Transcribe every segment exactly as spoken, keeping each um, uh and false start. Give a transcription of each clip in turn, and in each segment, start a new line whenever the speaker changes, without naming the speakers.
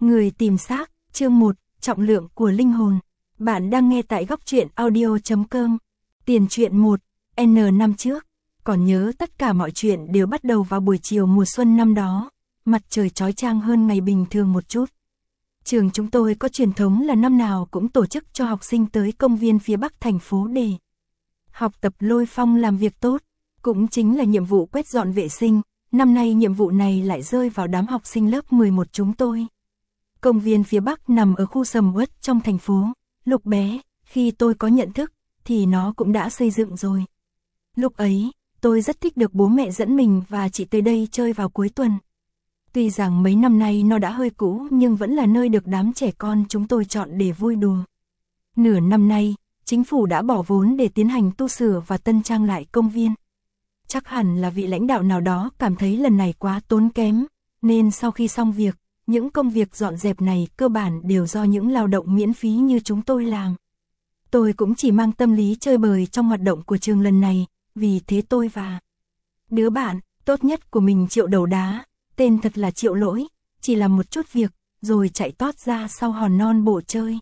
Người tìm xác, chương một, trọng lượng của linh hồn. Bạn đang nghe tại góc truyện audio chấm com. Tiền truyện một, N năm trước. Còn nhớ tất cả mọi chuyện đều bắt đầu vào buổi chiều mùa xuân năm đó. Mặt trời chói chang hơn ngày bình thường một chút. Trường chúng tôi có truyền thống là năm nào cũng tổ chức cho học sinh tới công viên phía bắc thành phố để học tập lôi phong làm việc tốt. Cũng chính là nhiệm vụ quét dọn vệ sinh. Năm nay nhiệm vụ này lại rơi vào đám học sinh lớp mười một chúng tôi. Công viên phía bắc nằm ở khu sầm uất trong thành phố. Lúc bé, khi tôi có nhận thức, thì nó cũng đã xây dựng rồi. Lúc ấy, tôi rất thích được bố mẹ dẫn mình và chị tới đây chơi vào cuối tuần. Tuy rằng mấy năm nay nó đã hơi cũ nhưng vẫn là nơi được đám trẻ con chúng tôi chọn để vui đùa. Nửa năm nay, chính phủ đã bỏ vốn để tiến hành tu sửa và tân trang lại công viên. Chắc hẳn là vị lãnh đạo nào đó cảm thấy lần này quá tốn kém, nên sau khi xong việc, những công việc dọn dẹp này cơ bản đều do những lao động miễn phí như chúng tôi làm. Tôi cũng chỉ mang tâm lý chơi bời trong hoạt động của trường lần này, vì thế tôi và đứa bạn tốt nhất của mình Triệu Đầu Đá, tên thật là Triệu Lỗi, chỉ làm một chút việc, rồi chạy tót ra sau hòn non bộ chơi.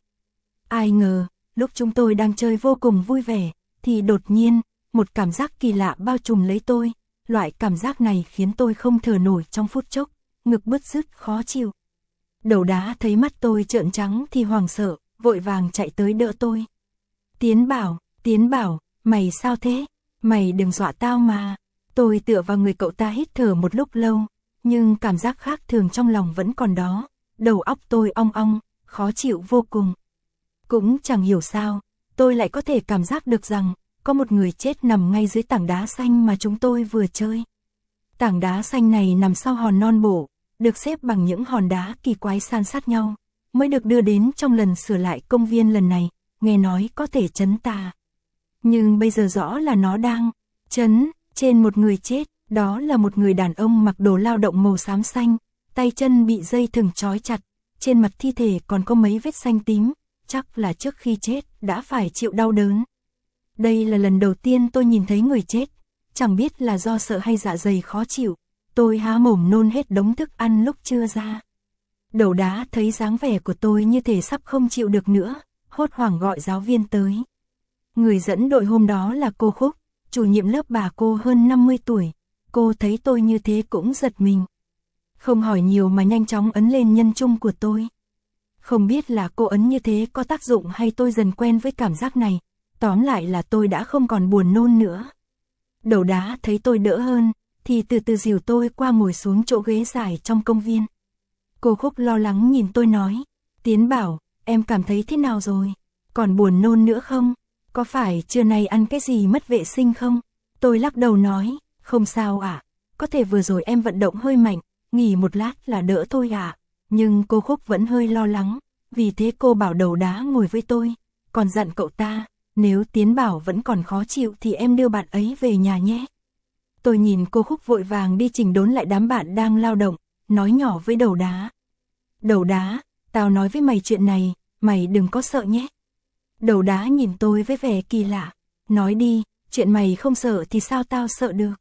Ai ngờ, lúc chúng tôi đang chơi vô cùng vui vẻ, thì đột nhiên, một cảm giác kỳ lạ bao trùm lấy tôi. Loại cảm giác này khiến tôi không thở nổi trong phút chốc, ngực bứt rứt khó chịu. Đầu Đá thấy mắt tôi trợn trắng thì hoảng sợ, vội vàng chạy tới đỡ tôi. Tiến Bảo, Tiến Bảo, mày sao thế? Mày đừng dọa tao mà. Tôi tựa vào người cậu ta hít thở một lúc lâu, nhưng cảm giác khác thường trong lòng vẫn còn đó. Đầu óc tôi ong ong, khó chịu vô cùng. Cũng chẳng hiểu sao, tôi lại có thể cảm giác được rằng có một người chết nằm ngay dưới tảng đá xanh mà chúng tôi vừa chơi. Tảng đá xanh này nằm sau hòn non bộ, được xếp bằng những hòn đá kỳ quái san sát nhau, mới được đưa đến trong lần sửa lại công viên lần này, nghe nói có thể trấn tà. Nhưng bây giờ rõ là nó đang trấn trên một người chết, đó là một người đàn ông mặc đồ lao động màu xám xanh, tay chân bị dây thừng trói chặt, trên mặt thi thể còn có mấy vết xanh tím, chắc là trước khi chết đã phải chịu đau đớn. Đây là lần đầu tiên tôi nhìn thấy người chết, chẳng biết là do sợ hay dạ dày khó chịu, tôi há mồm nôn hết đống thức ăn lúc trưa ra. Đầu Đá thấy dáng vẻ của tôi như thể sắp không chịu được nữa, hốt hoảng gọi giáo viên tới. Người dẫn đội hôm đó là cô Khúc, chủ nhiệm lớp bà cô hơn năm mươi tuổi, cô thấy tôi như thế cũng giật mình. Không hỏi nhiều mà nhanh chóng ấn lên nhân chung của tôi. Không biết là cô ấn như thế có tác dụng hay tôi dần quen với cảm giác này. Tóm lại là tôi đã không còn buồn nôn nữa. Đầu Đá thấy tôi đỡ hơn, thì từ từ dìu tôi qua ngồi xuống chỗ ghế dài trong công viên. Cô Khúc lo lắng nhìn tôi nói, Tiến Bảo, em cảm thấy thế nào rồi? Còn buồn nôn nữa không? Có phải trưa nay ăn cái gì mất vệ sinh không? Tôi lắc đầu nói, không sao ạ, à? Có thể vừa rồi em vận động hơi mạnh, nghỉ một lát là đỡ thôi ạ. À? Nhưng cô Khúc vẫn hơi lo lắng, vì thế cô bảo Đầu Đá ngồi với tôi, còn dặn cậu ta, nếu Tiến Bảo vẫn còn khó chịu thì em đưa bạn ấy về nhà nhé. Tôi nhìn cô Khúc vội vàng đi chỉnh đốn lại đám bạn đang lao động, nói nhỏ với Đầu Đá. Đầu Đá, tao nói với mày chuyện này, mày đừng có sợ nhé. Đầu Đá nhìn tôi với vẻ kỳ lạ, nói đi, chuyện mày không sợ thì sao tao sợ được.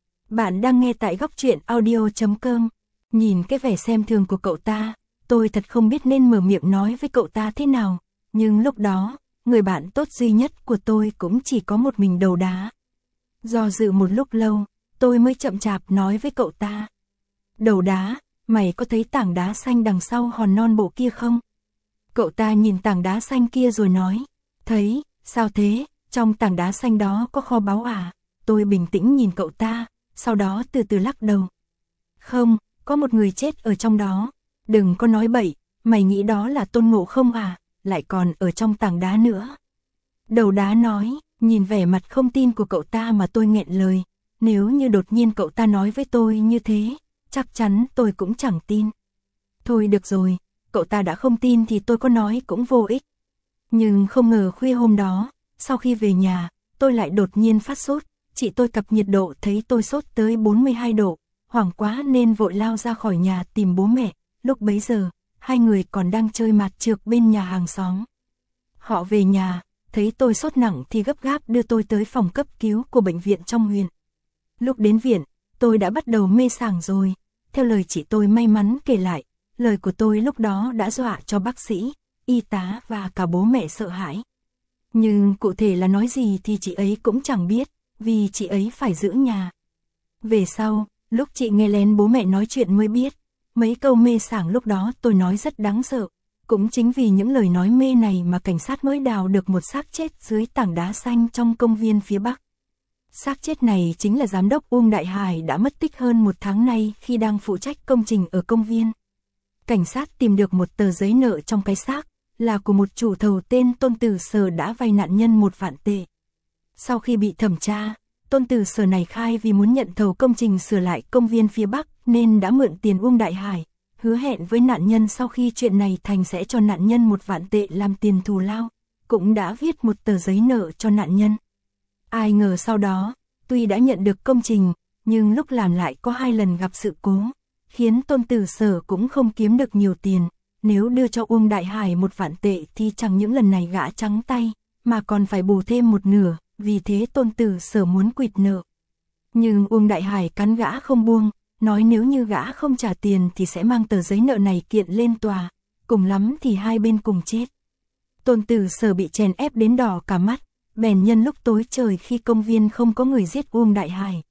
Bạn đang nghe tại góc truyện audio chấm com. Nhìn cái vẻ xem thường của cậu ta, tôi thật không biết nên mở miệng nói với cậu ta thế nào, nhưng lúc đó, người bạn tốt duy nhất của tôi cũng chỉ có một mình Đầu Đá. Do dự một lúc lâu, tôi mới chậm chạp nói với cậu ta. Đầu Đá, mày có thấy tảng đá xanh đằng sau hòn non bộ kia không? Cậu ta nhìn tảng đá xanh kia rồi nói. Thấy, sao thế, trong tảng đá xanh đó có kho báu à? Tôi bình tĩnh nhìn cậu ta, sau đó từ từ lắc đầu. Không, có một người chết ở trong đó. Đừng có nói bậy, mày nghĩ đó là Tôn Ngộ Không à? Lại còn ở trong tảng đá nữa. Đầu Đá nói, nhìn vẻ mặt không tin của cậu ta mà tôi nghẹn lời. Nếu như đột nhiên cậu ta nói với tôi như thế, chắc chắn tôi cũng chẳng tin. Thôi được rồi, cậu ta đã không tin thì tôi có nói cũng vô ích. Nhưng không ngờ khuya hôm đó, sau khi về nhà, tôi lại đột nhiên phát sốt. Chị tôi cập nhiệt độ thấy tôi sốt tới bốn mươi hai độ, hoảng quá nên vội lao ra khỏi nhà tìm bố mẹ. Lúc bấy giờ, hai người còn đang chơi mạt trược bên nhà hàng xóm. Họ về nhà, thấy tôi sốt nặng thì gấp gáp đưa tôi tới phòng cấp cứu của bệnh viện trong huyện. Lúc đến viện, tôi đã bắt đầu mê sảng rồi. Theo lời chị tôi may mắn kể lại, lời của tôi lúc đó đã dọa cho bác sĩ, y tá và cả bố mẹ sợ hãi. Nhưng cụ thể là nói gì thì chị ấy cũng chẳng biết, vì chị ấy phải giữ nhà. Về sau, lúc chị nghe lén bố mẹ nói chuyện mới biết, mấy câu mê sảng lúc đó tôi nói rất đáng sợ. Cũng chính vì những lời nói mê này mà cảnh sát mới đào được một xác chết dưới tảng đá xanh trong công viên phía Bắc. Xác chết này chính là giám đốc Uông Đại Hải đã mất tích hơn một tháng nay khi đang phụ trách công trình ở công viên. Cảnh sát tìm được một tờ giấy nợ trong cái xác, là của một chủ thầu tên Tôn Tử Sở đã vay nạn nhân một vạn tệ. Sau khi bị thẩm tra, Tôn Tử Sở này khai vì muốn nhận thầu công trình sửa lại công viên phía Bắc nên đã mượn tiền Uông Đại Hải, hứa hẹn với nạn nhân sau khi chuyện này thành sẽ cho nạn nhân một vạn tệ làm tiền thù lao, cũng đã viết một tờ giấy nợ cho nạn nhân. Ai ngờ sau đó, tuy đã nhận được công trình, nhưng lúc làm lại có hai lần gặp sự cố, khiến Tôn Tử Sở cũng không kiếm được nhiều tiền. Nếu đưa cho Uông Đại Hải một vạn tệ thì chẳng những lần này gã trắng tay, mà còn phải bù thêm một nửa, vì thế Tôn Tử Sở muốn quỵt nợ. Nhưng Uông Đại Hải cắn gã không buông, nói nếu như gã không trả tiền thì sẽ mang tờ giấy nợ này kiện lên tòa, cùng lắm thì hai bên cùng chết. Tôn Tử Sở bị chèn ép đến đỏ cả mắt, bèn nhân lúc tối trời khi công viên không có người giết Uông Đại Hải.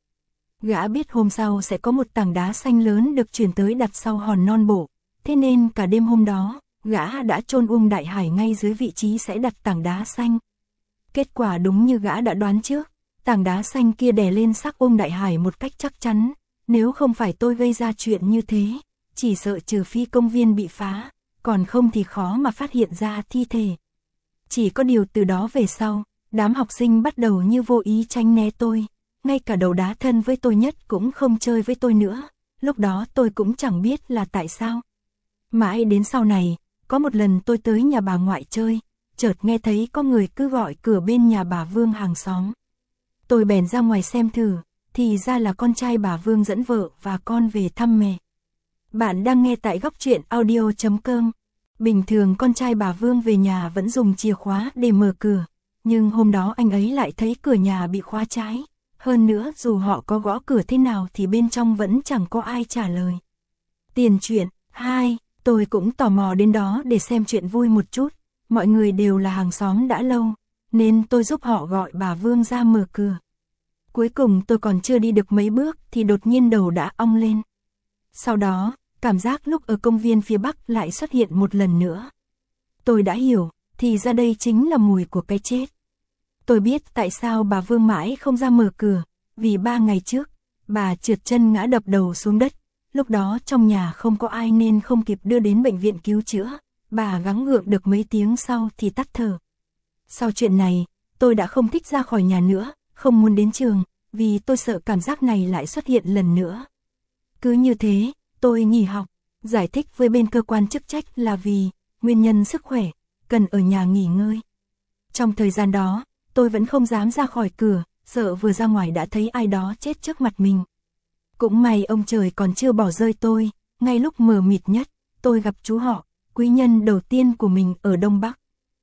Gã biết hôm sau sẽ có một tảng đá xanh lớn được chuyển tới đặt sau hòn non bộ, thế nên cả đêm hôm đó, gã đã chôn Uông Đại Hải ngay dưới vị trí sẽ đặt tảng đá xanh. Kết quả đúng như gã đã đoán trước, tảng đá xanh kia đè lên xác Uông Đại Hải một cách chắc chắn, nếu không phải tôi gây ra chuyện như thế, chỉ sợ trừ phi công viên bị phá, còn không thì khó mà phát hiện ra thi thể. Chỉ có điều từ đó về sau, đám học sinh bắt đầu như vô ý tránh né tôi, ngay cả đầu đá thân với tôi nhất cũng không chơi với tôi nữa, lúc đó tôi cũng chẳng biết là tại sao. Mãi đến sau này, có một lần tôi tới nhà bà ngoại chơi, chợt nghe thấy có người cứ gọi cửa bên nhà bà Vương hàng xóm. Tôi bèn ra ngoài xem thử, thì ra là con trai bà Vương dẫn vợ và con về thăm mẹ. Bạn đang nghe tại góc truyện audio chấm com. Bình thường con trai bà Vương về nhà vẫn dùng chìa khóa để mở cửa, nhưng hôm đó anh ấy lại thấy cửa nhà bị khóa trái. Hơn nữa dù họ có gõ cửa thế nào thì bên trong vẫn chẳng có ai trả lời. Tiền truyện hai. Tôi cũng tò mò đến đó để xem chuyện vui một chút, mọi người đều là hàng xóm đã lâu, nên tôi giúp họ gọi bà Vương ra mở cửa. Cuối cùng tôi còn chưa đi được mấy bước thì đột nhiên đầu đã ong lên. Sau đó, cảm giác lúc ở công viên phía Bắc lại xuất hiện một lần nữa. Tôi đã hiểu, thì ra đây chính là mùi của cái chết. Tôi biết tại sao bà Vương mãi không ra mở cửa, vì ba ngày trước, bà trượt chân ngã đập đầu xuống đất. Lúc đó trong nhà không có ai nên không kịp đưa đến bệnh viện cứu chữa, bà gắng gượng được mấy tiếng sau thì tắt thở. Sau chuyện này, tôi đã không thích ra khỏi nhà nữa, không muốn đến trường, vì tôi sợ cảm giác này lại xuất hiện lần nữa. Cứ như thế, tôi nghỉ học, giải thích với bên cơ quan chức trách là vì nguyên nhân sức khỏe, cần ở nhà nghỉ ngơi. Trong thời gian đó, tôi vẫn không dám ra khỏi cửa, sợ vừa ra ngoài đã thấy ai đó chết trước mặt mình. Cũng may ông trời còn chưa bỏ rơi tôi, ngay lúc mờ mịt nhất, tôi gặp chú họ, quý nhân đầu tiên của mình ở Đông Bắc.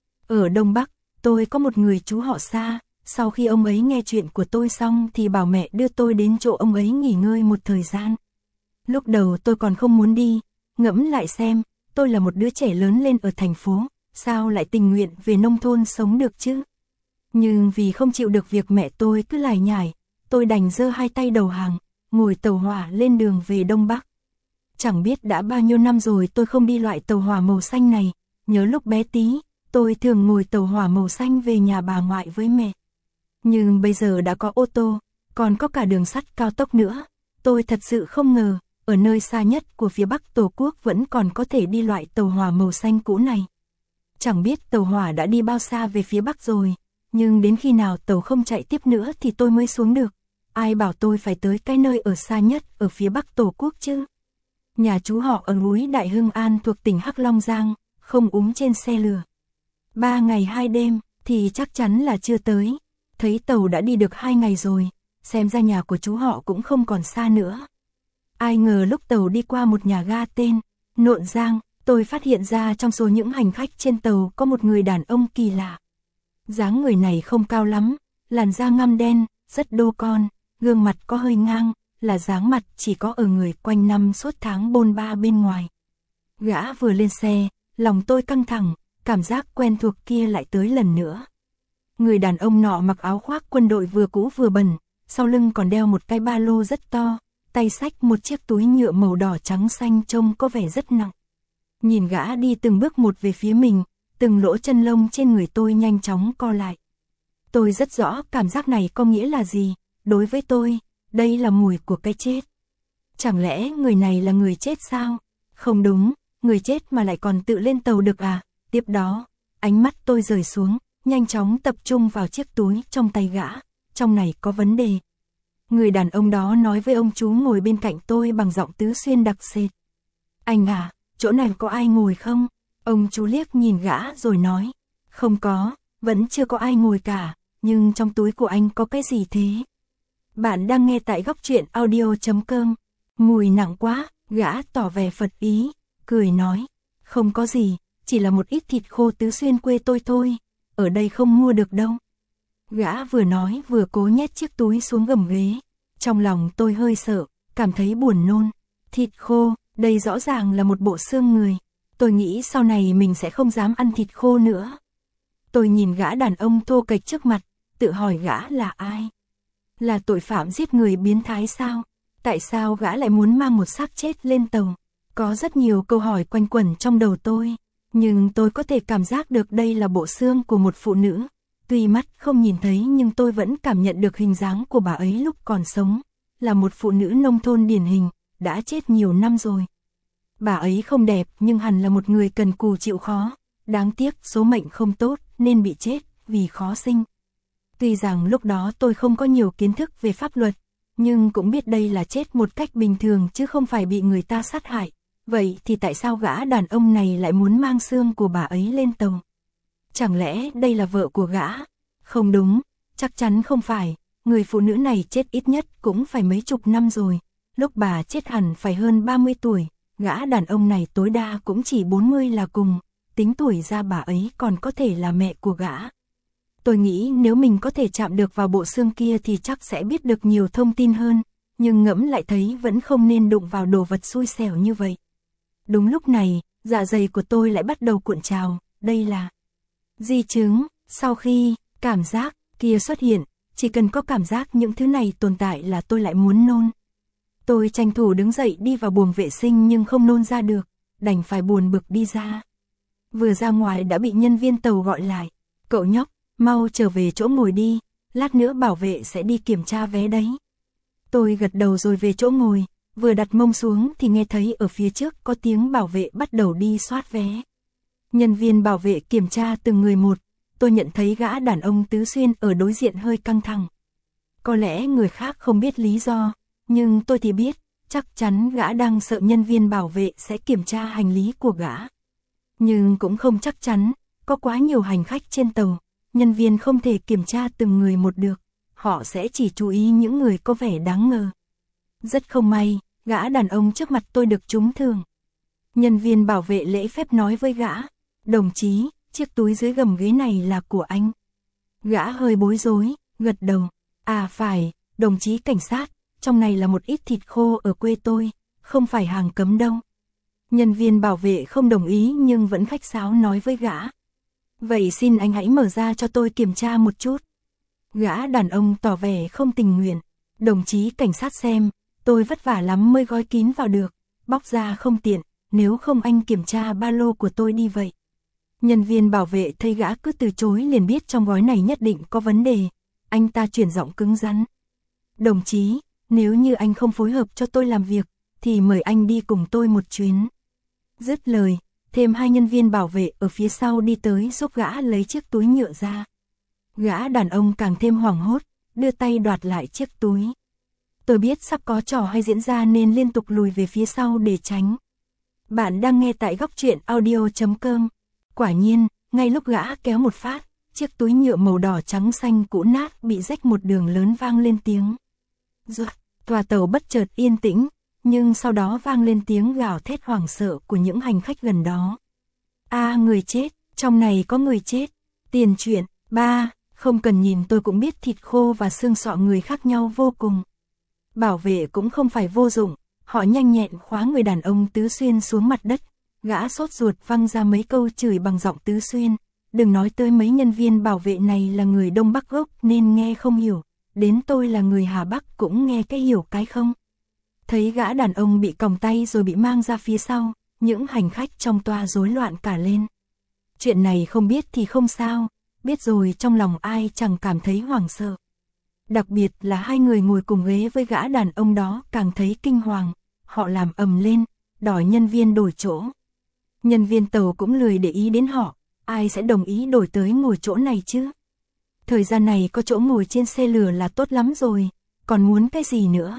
Ở Đông Bắc, tôi có một người chú họ xa, sau khi ông ấy nghe chuyện của tôi xong thì bảo mẹ đưa tôi đến chỗ ông ấy nghỉ ngơi một thời gian. Lúc đầu tôi còn không muốn đi, ngẫm lại xem, tôi là một đứa trẻ lớn lên ở thành phố, sao lại tình nguyện về nông thôn sống được chứ? Nhưng vì không chịu được việc mẹ tôi cứ lải nhải, tôi đành giơ hai tay đầu hàng, ngồi tàu hỏa lên đường về Đông Bắc. Chẳng biết đã bao nhiêu năm rồi tôi không đi loại tàu hỏa màu xanh này, nhớ lúc bé tí, tôi thường ngồi tàu hỏa màu xanh về nhà bà ngoại với mẹ. Nhưng bây giờ đã có ô tô, còn có cả đường sắt cao tốc nữa, tôi thật sự không ngờ, ở nơi xa nhất của phía Bắc Tổ quốc vẫn còn có thể đi loại tàu hỏa màu xanh cũ này. Chẳng biết tàu hỏa đã đi bao xa về phía Bắc rồi, nhưng đến khi nào tàu không chạy tiếp nữa thì tôi mới xuống được. Ai bảo tôi phải tới cái nơi ở xa nhất ở phía Bắc Tổ quốc chứ? Nhà chú họ ở núi Đại Hưng An thuộc tỉnh Hắc Long Giang, không úng trên xe lửa. Ba ngày hai đêm thì chắc chắn là chưa tới. Thấy tàu đã đi được hai ngày rồi, xem ra nhà của chú họ cũng không còn xa nữa. Ai ngờ lúc tàu đi qua một nhà ga tên Nộn Giang, tôi phát hiện ra trong số những hành khách trên tàu có một người đàn ông kỳ lạ. Dáng người này không cao lắm, làn da ngăm đen, rất đô con, gương mặt có hơi ngang, là dáng mặt chỉ có ở người quanh năm suốt tháng bôn ba bên ngoài. Gã vừa lên xe, lòng tôi căng thẳng, cảm giác quen thuộc kia lại tới lần nữa. Người đàn ông nọ mặc áo khoác quân đội vừa cũ vừa bẩn, sau lưng còn đeo một cái ba lô rất to, tay xách một chiếc túi nhựa màu đỏ trắng xanh trông có vẻ rất nặng. Nhìn gã đi từng bước một về phía mình, từng lỗ chân lông trên người tôi nhanh chóng co lại. Tôi rất rõ cảm giác này có nghĩa là gì, đối với tôi, đây là mùi của cái chết. Chẳng lẽ người này là người chết sao? Không đúng, người chết mà lại còn tự lên tàu được à? Tiếp đó, ánh mắt tôi rời xuống, nhanh chóng tập trung vào chiếc túi trong tay gã, trong này có vấn đề. Người đàn ông đó nói với ông chú ngồi bên cạnh tôi bằng giọng Tứ Xuyên đặc sệt. Anh à, chỗ này có ai ngồi không? Ông chú liếc nhìn gã rồi nói. Không có, vẫn chưa có ai ngồi cả, nhưng trong túi của anh có cái gì thế? Bạn đang nghe tại góc truyện audio chấm com. Mùi nặng quá, gã tỏ vẻ phật ý, cười nói. Không có gì, chỉ là một ít thịt khô Tứ Xuyên quê tôi thôi, ở đây không mua được đâu. Gã vừa nói vừa cố nhét chiếc túi xuống gầm ghế. Trong lòng tôi hơi sợ, cảm thấy buồn nôn. Thịt khô, đây rõ ràng là một bộ xương người. Tôi nghĩ sau này mình sẽ không dám ăn thịt khô nữa. Tôi nhìn gã đàn ông thô kệch trước mặt, tự hỏi gã là ai? Là tội phạm giết người biến thái sao? Tại sao gã lại muốn mang một xác chết lên tàu? Có rất nhiều câu hỏi quanh quẩn trong đầu tôi, nhưng tôi có thể cảm giác được đây là bộ xương của một phụ nữ. Tuy mắt không nhìn thấy nhưng tôi vẫn cảm nhận được hình dáng của bà ấy lúc còn sống, là một phụ nữ nông thôn điển hình, đã chết nhiều năm rồi. Bà ấy không đẹp nhưng hẳn là một người cần cù chịu khó, đáng tiếc số mệnh không tốt nên bị chết vì khó sinh. Tuy rằng lúc đó tôi không có nhiều kiến thức về pháp luật, nhưng cũng biết đây là chết một cách bình thường chứ không phải bị người ta sát hại. Vậy thì tại sao gã đàn ông này lại muốn mang xương của bà ấy lên tàu? Chẳng lẽ đây là vợ của gã? Không đúng, chắc chắn không phải, người phụ nữ này chết ít nhất cũng phải mấy chục năm rồi, lúc bà chết hẳn phải hơn ba mươi tuổi, gã đàn ông này tối đa cũng chỉ bốn mươi là cùng, tính tuổi ra bà ấy còn có thể là mẹ của gã. Tôi nghĩ nếu mình có thể chạm được vào bộ xương kia thì chắc sẽ biết được nhiều thông tin hơn, nhưng ngẫm lại thấy vẫn không nên đụng vào đồ vật xui xẻo như vậy. Đúng lúc này, dạ dày của tôi lại bắt đầu cuộn trào, đây là di chứng. Sau khi cảm giác kia xuất hiện, chỉ cần có cảm giác những thứ này tồn tại là tôi lại muốn nôn. Tôi tranh thủ đứng dậy đi vào buồng vệ sinh nhưng không nôn ra được, đành phải buồn bực đi ra. Vừa ra ngoài đã bị nhân viên tàu gọi lại. Cậu nhóc, mau trở về chỗ ngồi đi, lát nữa bảo vệ sẽ đi kiểm tra vé đấy. Tôi gật đầu rồi về chỗ ngồi, vừa đặt mông xuống thì nghe thấy ở phía trước có tiếng bảo vệ bắt đầu đi soát vé. Nhân viên bảo vệ kiểm tra từng người một, tôi nhận thấy gã đàn ông Tứ Xuyên ở đối diện hơi căng thẳng. Có lẽ người khác không biết lý do, nhưng tôi thì biết, chắc chắn gã đang sợ nhân viên bảo vệ sẽ kiểm tra hành lý của gã. Nhưng cũng không chắc chắn, có quá nhiều hành khách trên tàu, nhân viên không thể kiểm tra từng người một được, họ sẽ chỉ chú ý những người có vẻ đáng ngờ. Rất không may, gã đàn ông trước mặt tôi được trúng thương. Nhân viên bảo vệ lễ phép nói với gã, đồng chí, chiếc túi dưới gầm ghế này là của anh. Gã hơi bối rối, gật đầu, à phải, đồng chí cảnh sát, trong này là một ít thịt khô ở quê tôi, không phải hàng cấm đâu. Nhân viên bảo vệ không đồng ý nhưng vẫn khách sáo nói với gã. Vậy xin anh hãy mở ra cho tôi kiểm tra một chút. Gã đàn ông tỏ vẻ không tình nguyện. Đồng chí cảnh sát xem, tôi vất vả lắm mới gói kín vào được, bóc ra không tiện, nếu không anh kiểm tra ba lô của tôi đi vậy. Nhân viên bảo vệ thấy gã cứ từ chối liền biết trong gói này nhất định có vấn đề. Anh ta chuyển giọng cứng rắn. Đồng chí, nếu như anh không phối hợp cho tôi làm việc, thì mời anh đi cùng tôi một chuyến. Dứt lời, thêm hai nhân viên bảo vệ ở phía sau đi tới giúp gã lấy chiếc túi nhựa ra. Gã đàn ông càng thêm hoảng hốt, đưa tay đoạt lại chiếc túi. Tôi biết sắp có trò hay diễn ra nên liên tục lùi về phía sau để tránh. Bạn đang nghe tại góc truyện audio chấm com. Quả nhiên, ngay lúc gã kéo một phát, chiếc túi nhựa màu đỏ trắng xanh cũ nát bị rách một đường lớn vang lên tiếng. Rồi, tòa tàu bất chợt yên tĩnh, nhưng sau đó vang lên tiếng gào thét hoảng sợ của những hành khách gần đó. A à, người chết, trong này có người chết. Tiền truyện, ba, không cần nhìn tôi cũng biết thịt khô và xương sọ người khác nhau vô cùng. Bảo vệ cũng không phải vô dụng, họ nhanh nhẹn khóa người đàn ông Tứ Xuyên xuống mặt đất, Gã sốt ruột văng ra mấy câu chửi bằng giọng Tứ Xuyên, đừng nói tới mấy nhân viên bảo vệ này là người Đông Bắc gốc nên nghe không hiểu, đến tôi là người Hà Bắc cũng nghe cái hiểu cái không. Thấy gã đàn ông bị còng tay rồi bị mang ra phía sau, những hành khách trong toa rối loạn cả lên. Chuyện này không biết thì không sao, biết rồi trong lòng ai chẳng cảm thấy hoảng sợ. Đặc biệt là hai người ngồi cùng ghế với gã đàn ông đó càng thấy kinh hoàng, họ làm ầm lên, đòi nhân viên đổi chỗ. Nhân viên tàu cũng lười để ý đến họ, ai sẽ đồng ý đổi tới ngồi chỗ này chứ. Thời gian này có chỗ ngồi trên xe lửa là tốt lắm rồi, còn muốn cái gì nữa.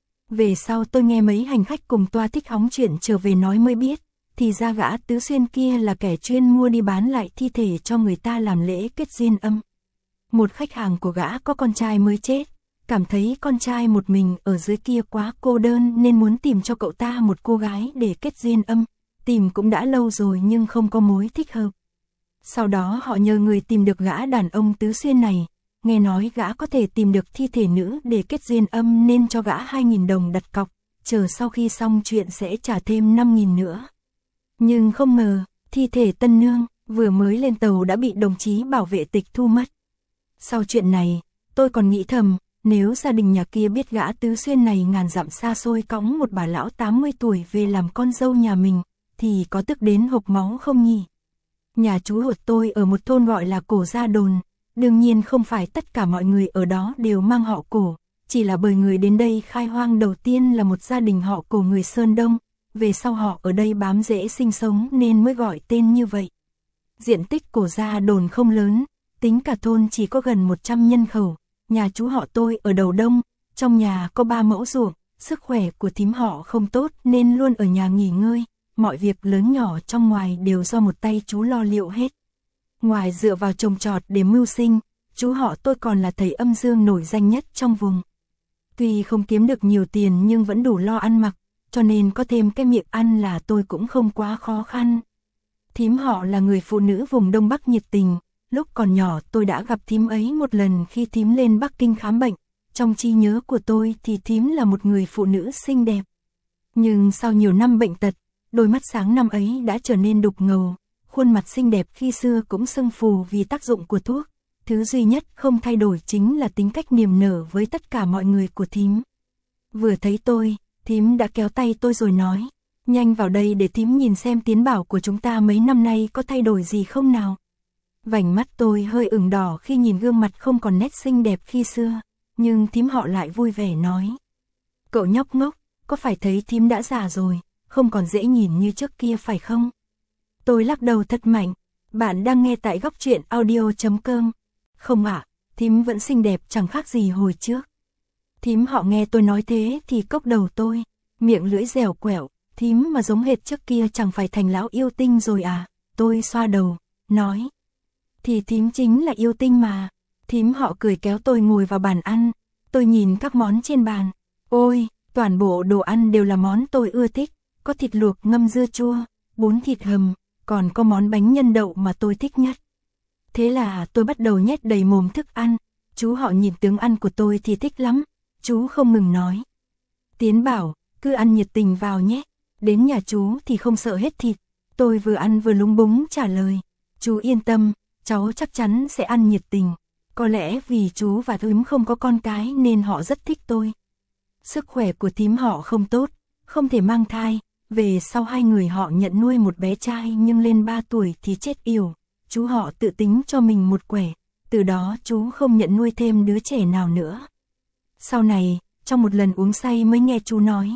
Về sau tôi nghe mấy hành khách cùng toa thích hóng chuyện trở về nói mới biết, thì ra gã Tứ Xuyên kia là kẻ chuyên mua đi bán lại thi thể cho người ta làm lễ kết duyên âm. Một khách hàng của gã có con trai mới chết, cảm thấy con trai một mình ở dưới kia quá cô đơn nên muốn tìm cho cậu ta một cô gái để kết duyên âm, tìm cũng đã lâu rồi nhưng không có mối thích hợp. Sau đó họ nhờ người tìm được gã đàn ông Tứ Xuyên này, nghe nói gã có thể tìm được thi thể nữ để kết duyên âm nên cho gã hai nghìn đồng đặt cọc, chờ sau khi xong chuyện sẽ trả thêm năm nghìn nữa. Nhưng không ngờ, thi thể tân nương vừa mới lên tàu đã bị đồng chí bảo vệ tịch thu mất. Sau chuyện này, tôi còn nghĩ thầm, nếu gia đình nhà kia biết gã Tứ Xuyên này ngàn dặm xa xôi cõng một bà lão tám mươi tuổi về làm con dâu nhà mình, thì có tức đến hộc máu không nhỉ? Nhà chú ruột tôi ở một thôn gọi là Cổ Gia Đồn, đương nhiên không phải tất cả mọi người ở đó đều mang họ Cổ, chỉ là bởi người đến đây khai hoang đầu tiên là một gia đình họ Cổ người Sơn Đông, về sau họ ở đây bám rễ sinh sống nên mới gọi tên như vậy. Diện tích Cổ Gia Đồn không lớn, tính cả thôn chỉ có gần một trăm nhân khẩu, nhà chú họ tôi ở đầu đông, trong nhà có ba mẫu ruộng, sức khỏe của thím họ không tốt nên luôn ở nhà nghỉ ngơi, mọi việc lớn nhỏ trong ngoài đều do một tay chú lo liệu hết. Ngoài dựa vào trồng trọt để mưu sinh, chú họ tôi còn là thầy âm dương nổi danh nhất trong vùng. Tuy không kiếm được nhiều tiền nhưng vẫn đủ lo ăn mặc, cho nên có thêm cái miệng ăn là tôi cũng không quá khó khăn. Thím họ là người phụ nữ vùng Đông Bắc nhiệt tình, lúc còn nhỏ tôi đã gặp thím ấy một lần khi thím lên Bắc Kinh khám bệnh, trong trí nhớ của tôi thì thím là một người phụ nữ xinh đẹp. Nhưng sau nhiều năm bệnh tật, đôi mắt sáng năm ấy đã trở nên đục ngầu, khuôn mặt xinh đẹp khi xưa cũng sưng phù vì tác dụng của thuốc, thứ duy nhất không thay đổi chính là tính cách niềm nở với tất cả mọi người của thím. Vừa thấy tôi, thím đã kéo tay tôi rồi nói, nhanh vào đây để thím nhìn xem tiến bảo của chúng ta mấy năm nay có thay đổi gì không nào. Vành mắt tôi hơi ửng đỏ khi nhìn gương mặt không còn nét xinh đẹp khi xưa, nhưng thím họ lại vui vẻ nói. Cậu nhóc ngốc, có phải thấy thím đã già rồi, không còn dễ nhìn như trước kia phải không? Tôi lắc đầu thật mạnh, bạn đang nghe tại góc truyện audio chấm com. Không ạ, thím vẫn xinh đẹp chẳng khác gì hồi trước. Thím họ nghe tôi nói thế thì cốc đầu tôi, miệng lưỡi dẻo quẹo, thím mà giống hệt trước kia chẳng phải thành lão yêu tinh rồi à? Tôi xoa đầu, nói. Thì thím chính là yêu tinh mà. Thím họ cười kéo tôi ngồi vào bàn ăn, tôi nhìn các món trên bàn. Ôi, toàn bộ đồ ăn đều là món tôi ưa thích, có thịt luộc ngâm dưa chua, bún thịt hầm, còn có món bánh nhân đậu mà tôi thích nhất. Thế là tôi bắt đầu nhét đầy mồm thức ăn, chú họ nhìn tướng ăn của tôi thì thích lắm, chú không ngừng nói. Tiến bảo, cứ ăn nhiệt tình vào nhé, đến nhà chú thì không sợ hết thịt. Tôi vừa ăn vừa lúng búng trả lời, chú yên tâm, cháu chắc chắn sẽ ăn nhiệt tình. Có lẽ vì chú và thím không có con cái nên họ rất thích tôi. Sức khỏe của thím họ không tốt, không thể mang thai. Về sau hai người họ nhận nuôi một bé trai nhưng lên ba tuổi thì chết yểu. Chú họ tự tính cho mình một quẻ, từ đó chú không nhận nuôi thêm đứa trẻ nào nữa. Sau này, trong một lần uống say mới nghe chú nói.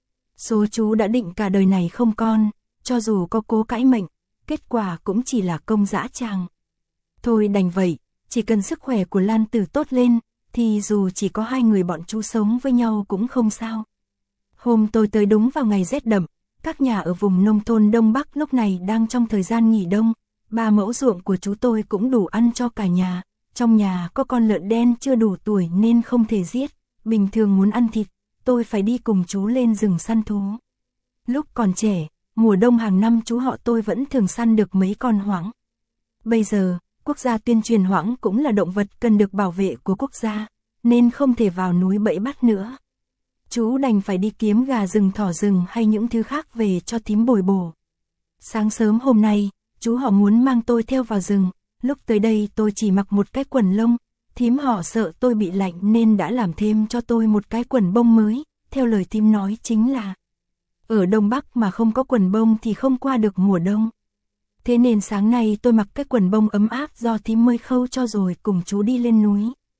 Số chú đã định cả đời này không con, cho dù có cố cãi mệnh, kết quả cũng chỉ là công dã tràng. Thôi đành vậy, chỉ cần sức khỏe của Lan Tử tốt lên, thì dù chỉ có hai người bọn chú sống với nhau cũng không sao. Hôm tôi tới đúng vào ngày rét đậm, các nhà ở vùng nông thôn Đông Bắc lúc này đang trong thời gian nghỉ đông, ba mẫu ruộng của chú tôi cũng đủ ăn cho cả nhà. Trong nhà có con lợn đen chưa đủ tuổi nên không thể giết, bình thường muốn ăn thịt, tôi phải đi cùng chú lên rừng săn thú. Lúc còn trẻ, mùa đông hàng năm chú họ tôi vẫn thường săn được mấy con hoãng. Bây giờ, quốc gia tuyên truyền hoãng cũng là động vật cần được bảo vệ của quốc gia, nên không thể vào núi bẫy bắt nữa. Chú đành phải đi kiếm gà rừng thỏ rừng hay những thứ khác về cho thím bồi bổ. Sáng sớm hôm nay, chú họ muốn mang tôi theo vào rừng, lúc tới đây tôi chỉ mặc một cái quần lông, thím họ sợ tôi bị lạnh nên đã làm thêm cho tôi một cái quần bông mới, theo lời thím nói chính là ở Đông Bắc mà không có quần bông thì không qua được mùa đông. Thế nên sáng nay tôi mặc cái quần bông ấm áp do thím mới khâu cho rồi cùng chú đi lên núi.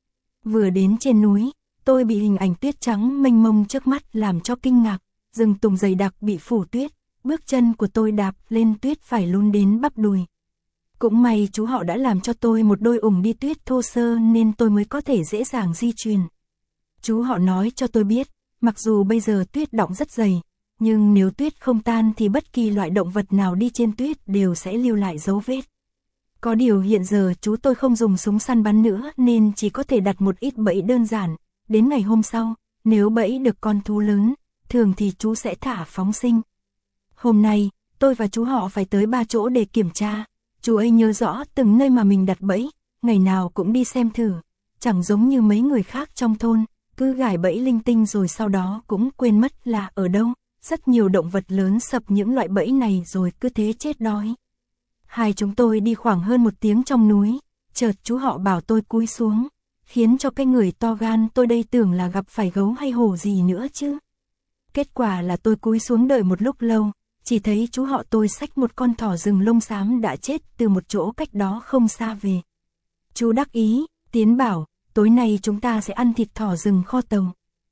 Vừa đến trên núi, tôi bị hình ảnh tuyết trắng mênh mông trước mắt làm cho kinh ngạc, rừng tùng dày đặc bị phủ tuyết, bước chân của tôi đạp lên tuyết phải lún đến bắp đùi. Cũng may chú họ đã làm cho tôi một đôi ủng đi tuyết thô sơ nên tôi mới có thể dễ dàng di chuyển. Chú họ nói cho tôi biết, mặc dù bây giờ tuyết đọng rất dày, nhưng nếu tuyết không tan thì bất kỳ loại động vật nào đi trên tuyết đều sẽ lưu lại dấu vết. Có điều hiện giờ chú tôi không dùng súng săn bắn nữa nên chỉ có thể đặt một ít bẫy đơn giản. Đến ngày hôm sau, nếu bẫy được con thú lớn, thường thì chú sẽ thả phóng sinh. Hôm nay, tôi và chú họ phải tới ba chỗ để kiểm tra. Chú ấy nhớ rõ từng nơi mà mình đặt bẫy, ngày nào cũng đi xem thử. Chẳng giống như mấy người khác trong thôn, cứ gài bẫy linh tinh rồi sau đó cũng quên mất là ở đâu. Rất nhiều động vật lớn sập những loại bẫy này rồi cứ thế chết đói. Hai chúng tôi đi khoảng hơn một tiếng trong núi, chợt chú họ bảo tôi cúi xuống, khiến cho cái người to gan tôi đây tưởng là gặp phải gấu hay hổ gì nữa chứ. Kết quả là tôi cúi xuống đợi một lúc lâu, chỉ thấy chú họ tôi xách một con thỏ rừng lông xám đã chết từ một chỗ cách đó không xa về. Chú đắc ý, tiến bảo, tối nay chúng ta sẽ ăn thịt thỏ rừng kho tàu.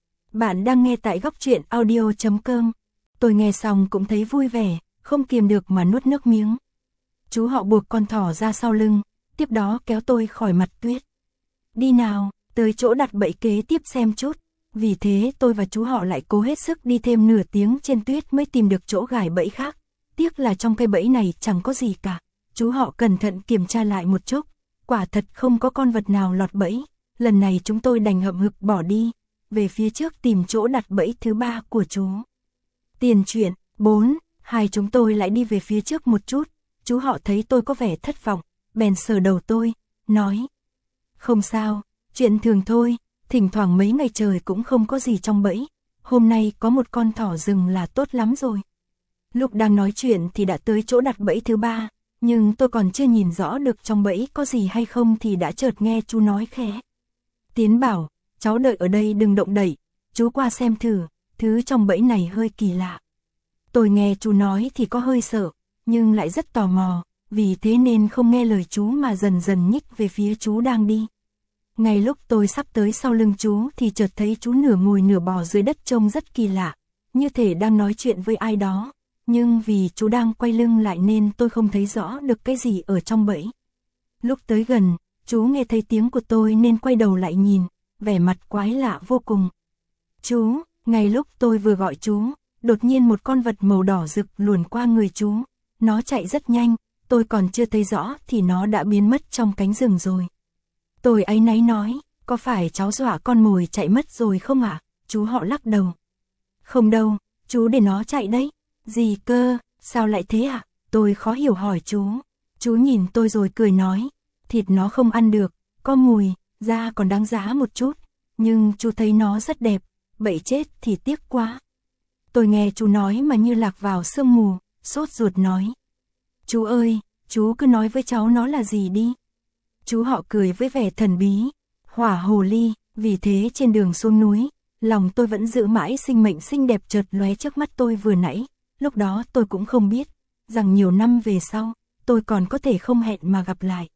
Bạn đang nghe tại góc truyện audio chấm com. Tôi nghe xong cũng thấy vui vẻ, không kiềm được mà nuốt nước miếng. Chú họ buộc con thỏ ra sau lưng, tiếp đó kéo tôi khỏi mặt tuyết. Đi nào, tới chỗ đặt bẫy kế tiếp xem chút. Vì thế tôi và chú họ lại cố hết sức đi thêm nửa tiếng trên tuyết mới tìm được chỗ gài bẫy khác. Tiếc là trong cây bẫy này chẳng có gì cả. Chú họ cẩn thận kiểm tra lại một chút, quả thật không có con vật nào lọt bẫy. Lần này chúng tôi đành hậm hực bỏ đi, về phía trước tìm chỗ đặt bẫy thứ ba của chú. Tiền truyện, bốn, hai chúng tôi lại đi về phía trước một chút, chú họ thấy tôi có vẻ thất vọng, bèn sờ đầu tôi, nói. Không sao, chuyện thường thôi, thỉnh thoảng mấy ngày trời cũng không có gì trong bẫy, hôm nay có một con thỏ rừng là tốt lắm rồi. Lúc đang nói chuyện thì đã tới chỗ đặt bẫy thứ ba, nhưng tôi còn chưa nhìn rõ được trong bẫy có gì hay không thì đã chợt nghe chú nói khẽ. Tiến bảo, cháu đợi ở đây đừng động đậy, chú qua xem thử. Thứ trong bẫy này hơi kỳ lạ. Tôi nghe chú nói thì có hơi sợ, nhưng lại rất tò mò, vì thế nên không nghe lời chú mà dần dần nhích về phía chú đang đi. Ngay lúc tôi sắp tới sau lưng chú thì chợt thấy chú nửa ngồi nửa bò dưới đất trông rất kỳ lạ, như thể đang nói chuyện với ai đó, nhưng vì chú đang quay lưng lại nên tôi không thấy rõ được cái gì ở trong bẫy. Lúc tới gần, chú nghe thấy tiếng của tôi nên quay đầu lại nhìn, vẻ mặt quái lạ vô cùng. Chú! Ngay lúc tôi vừa gọi chú, đột nhiên một con vật màu đỏ rực luồn qua người chú. Nó chạy rất nhanh, tôi còn chưa thấy rõ thì nó đã biến mất trong cánh rừng rồi. Tôi áy náy nói, có phải cháu dọa con mồi chạy mất rồi không ạ? À? Chú họ lắc đầu. Không đâu, chú để nó chạy đấy. Gì cơ, sao lại thế ạ? À? Tôi khó hiểu hỏi chú. Chú nhìn tôi rồi cười nói, thịt nó không ăn được, có mùi, da còn đáng giá một chút, nhưng chú thấy nó rất đẹp. Bẫy chết thì tiếc quá. Tôi nghe chú nói mà như lạc vào sương mù, sốt ruột nói. Chú ơi, chú cứ nói với cháu nó là gì đi. Chú họ cười với vẻ thần bí, hỏa hồ ly, vì thế trên đường xuống núi, lòng tôi vẫn giữ mãi sinh mệnh xinh đẹp chợt lóe trước mắt tôi vừa nãy. Lúc đó tôi cũng không biết, rằng nhiều năm về sau, tôi còn có thể không hẹn mà gặp lại.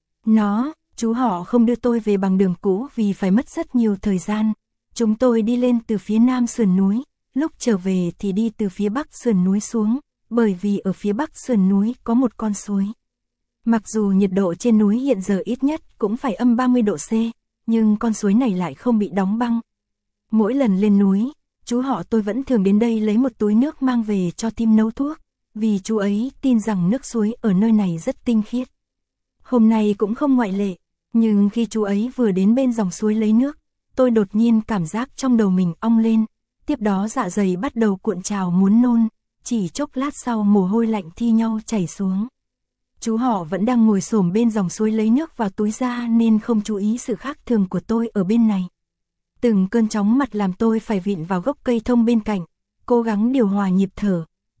Nó, chú họ không đưa tôi về bằng đường cũ vì phải mất rất nhiều thời gian. Chúng tôi đi lên từ phía nam sườn núi, lúc trở về thì đi từ phía bắc sườn núi xuống, bởi vì ở phía bắc sườn núi có một con suối. Mặc dù nhiệt độ trên núi hiện giờ ít nhất cũng phải âm ba mươi độ C, nhưng con suối này lại không bị đóng băng. Mỗi lần lên núi, chú họ tôi vẫn thường đến đây lấy một túi nước mang về cho Tim nấu thuốc, vì chú ấy tin rằng nước suối ở nơi này rất tinh khiết. Hôm nay cũng không ngoại lệ, nhưng khi chú ấy vừa đến bên dòng suối lấy nước, tôi đột nhiên cảm giác trong đầu mình ong lên, tiếp đó dạ dày bắt đầu cuộn trào muốn nôn, chỉ chốc lát sau mồ hôi lạnh thi nhau chảy xuống. Chú họ vẫn đang ngồi xổm bên dòng suối lấy nước vào túi ra nên không chú ý sự khác thường của tôi ở bên này. Từng cơn chóng mặt làm tôi phải vịn vào gốc cây thông bên cạnh, cố gắng điều hòa nhịp thở,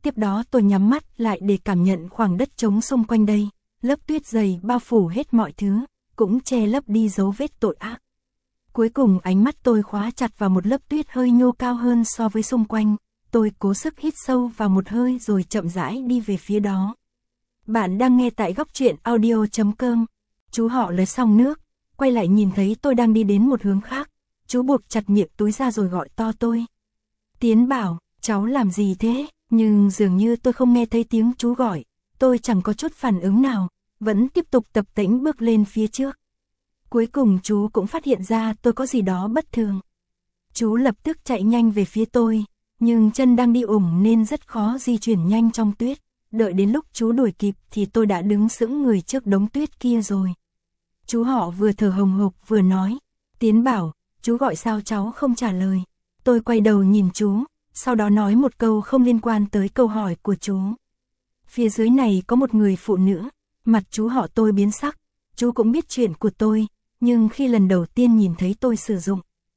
Tiếp đó tôi nhắm mắt lại để cảm nhận khoảng đất trống xung quanh đây, lớp tuyết dày bao phủ hết mọi thứ, cũng che lấp đi dấu vết tội ác. Cuối cùng ánh mắt tôi khóa chặt vào một lớp tuyết hơi nhô cao hơn so với xung quanh, tôi cố sức hít sâu vào một hơi rồi chậm rãi đi về phía đó. Bạn đang nghe tại góc truyện audio chấm com. Chú họ lấy xong nước, quay lại nhìn thấy tôi đang đi đến một hướng khác, chú buộc chặt miệng túi ra rồi gọi to tôi. Tiến Bảo, cháu làm gì thế? Nhưng dường như tôi không nghe thấy tiếng chú gọi, tôi chẳng có chút phản ứng nào, vẫn tiếp tục tập tễnh bước lên phía trước. Cuối cùng chú cũng phát hiện ra tôi có gì đó bất thường. Chú lập tức chạy nhanh về phía tôi, nhưng chân đang đi ủng nên rất khó di chuyển nhanh trong tuyết. Đợi đến lúc chú đuổi kịp thì tôi đã đứng sững người trước đống tuyết kia rồi. Chú họ vừa thở hồng hộc vừa nói, Tiến Bảo, chú gọi sao cháu không trả lời. Tôi quay đầu nhìn chú, sau đó nói một câu không liên quan tới câu hỏi của chú. Phía dưới này có một người phụ nữ, mặt chú họ tôi biến sắc, chú cũng biết chuyện của tôi, nhưng khi lần đầu tiên nhìn thấy tôi sử dụng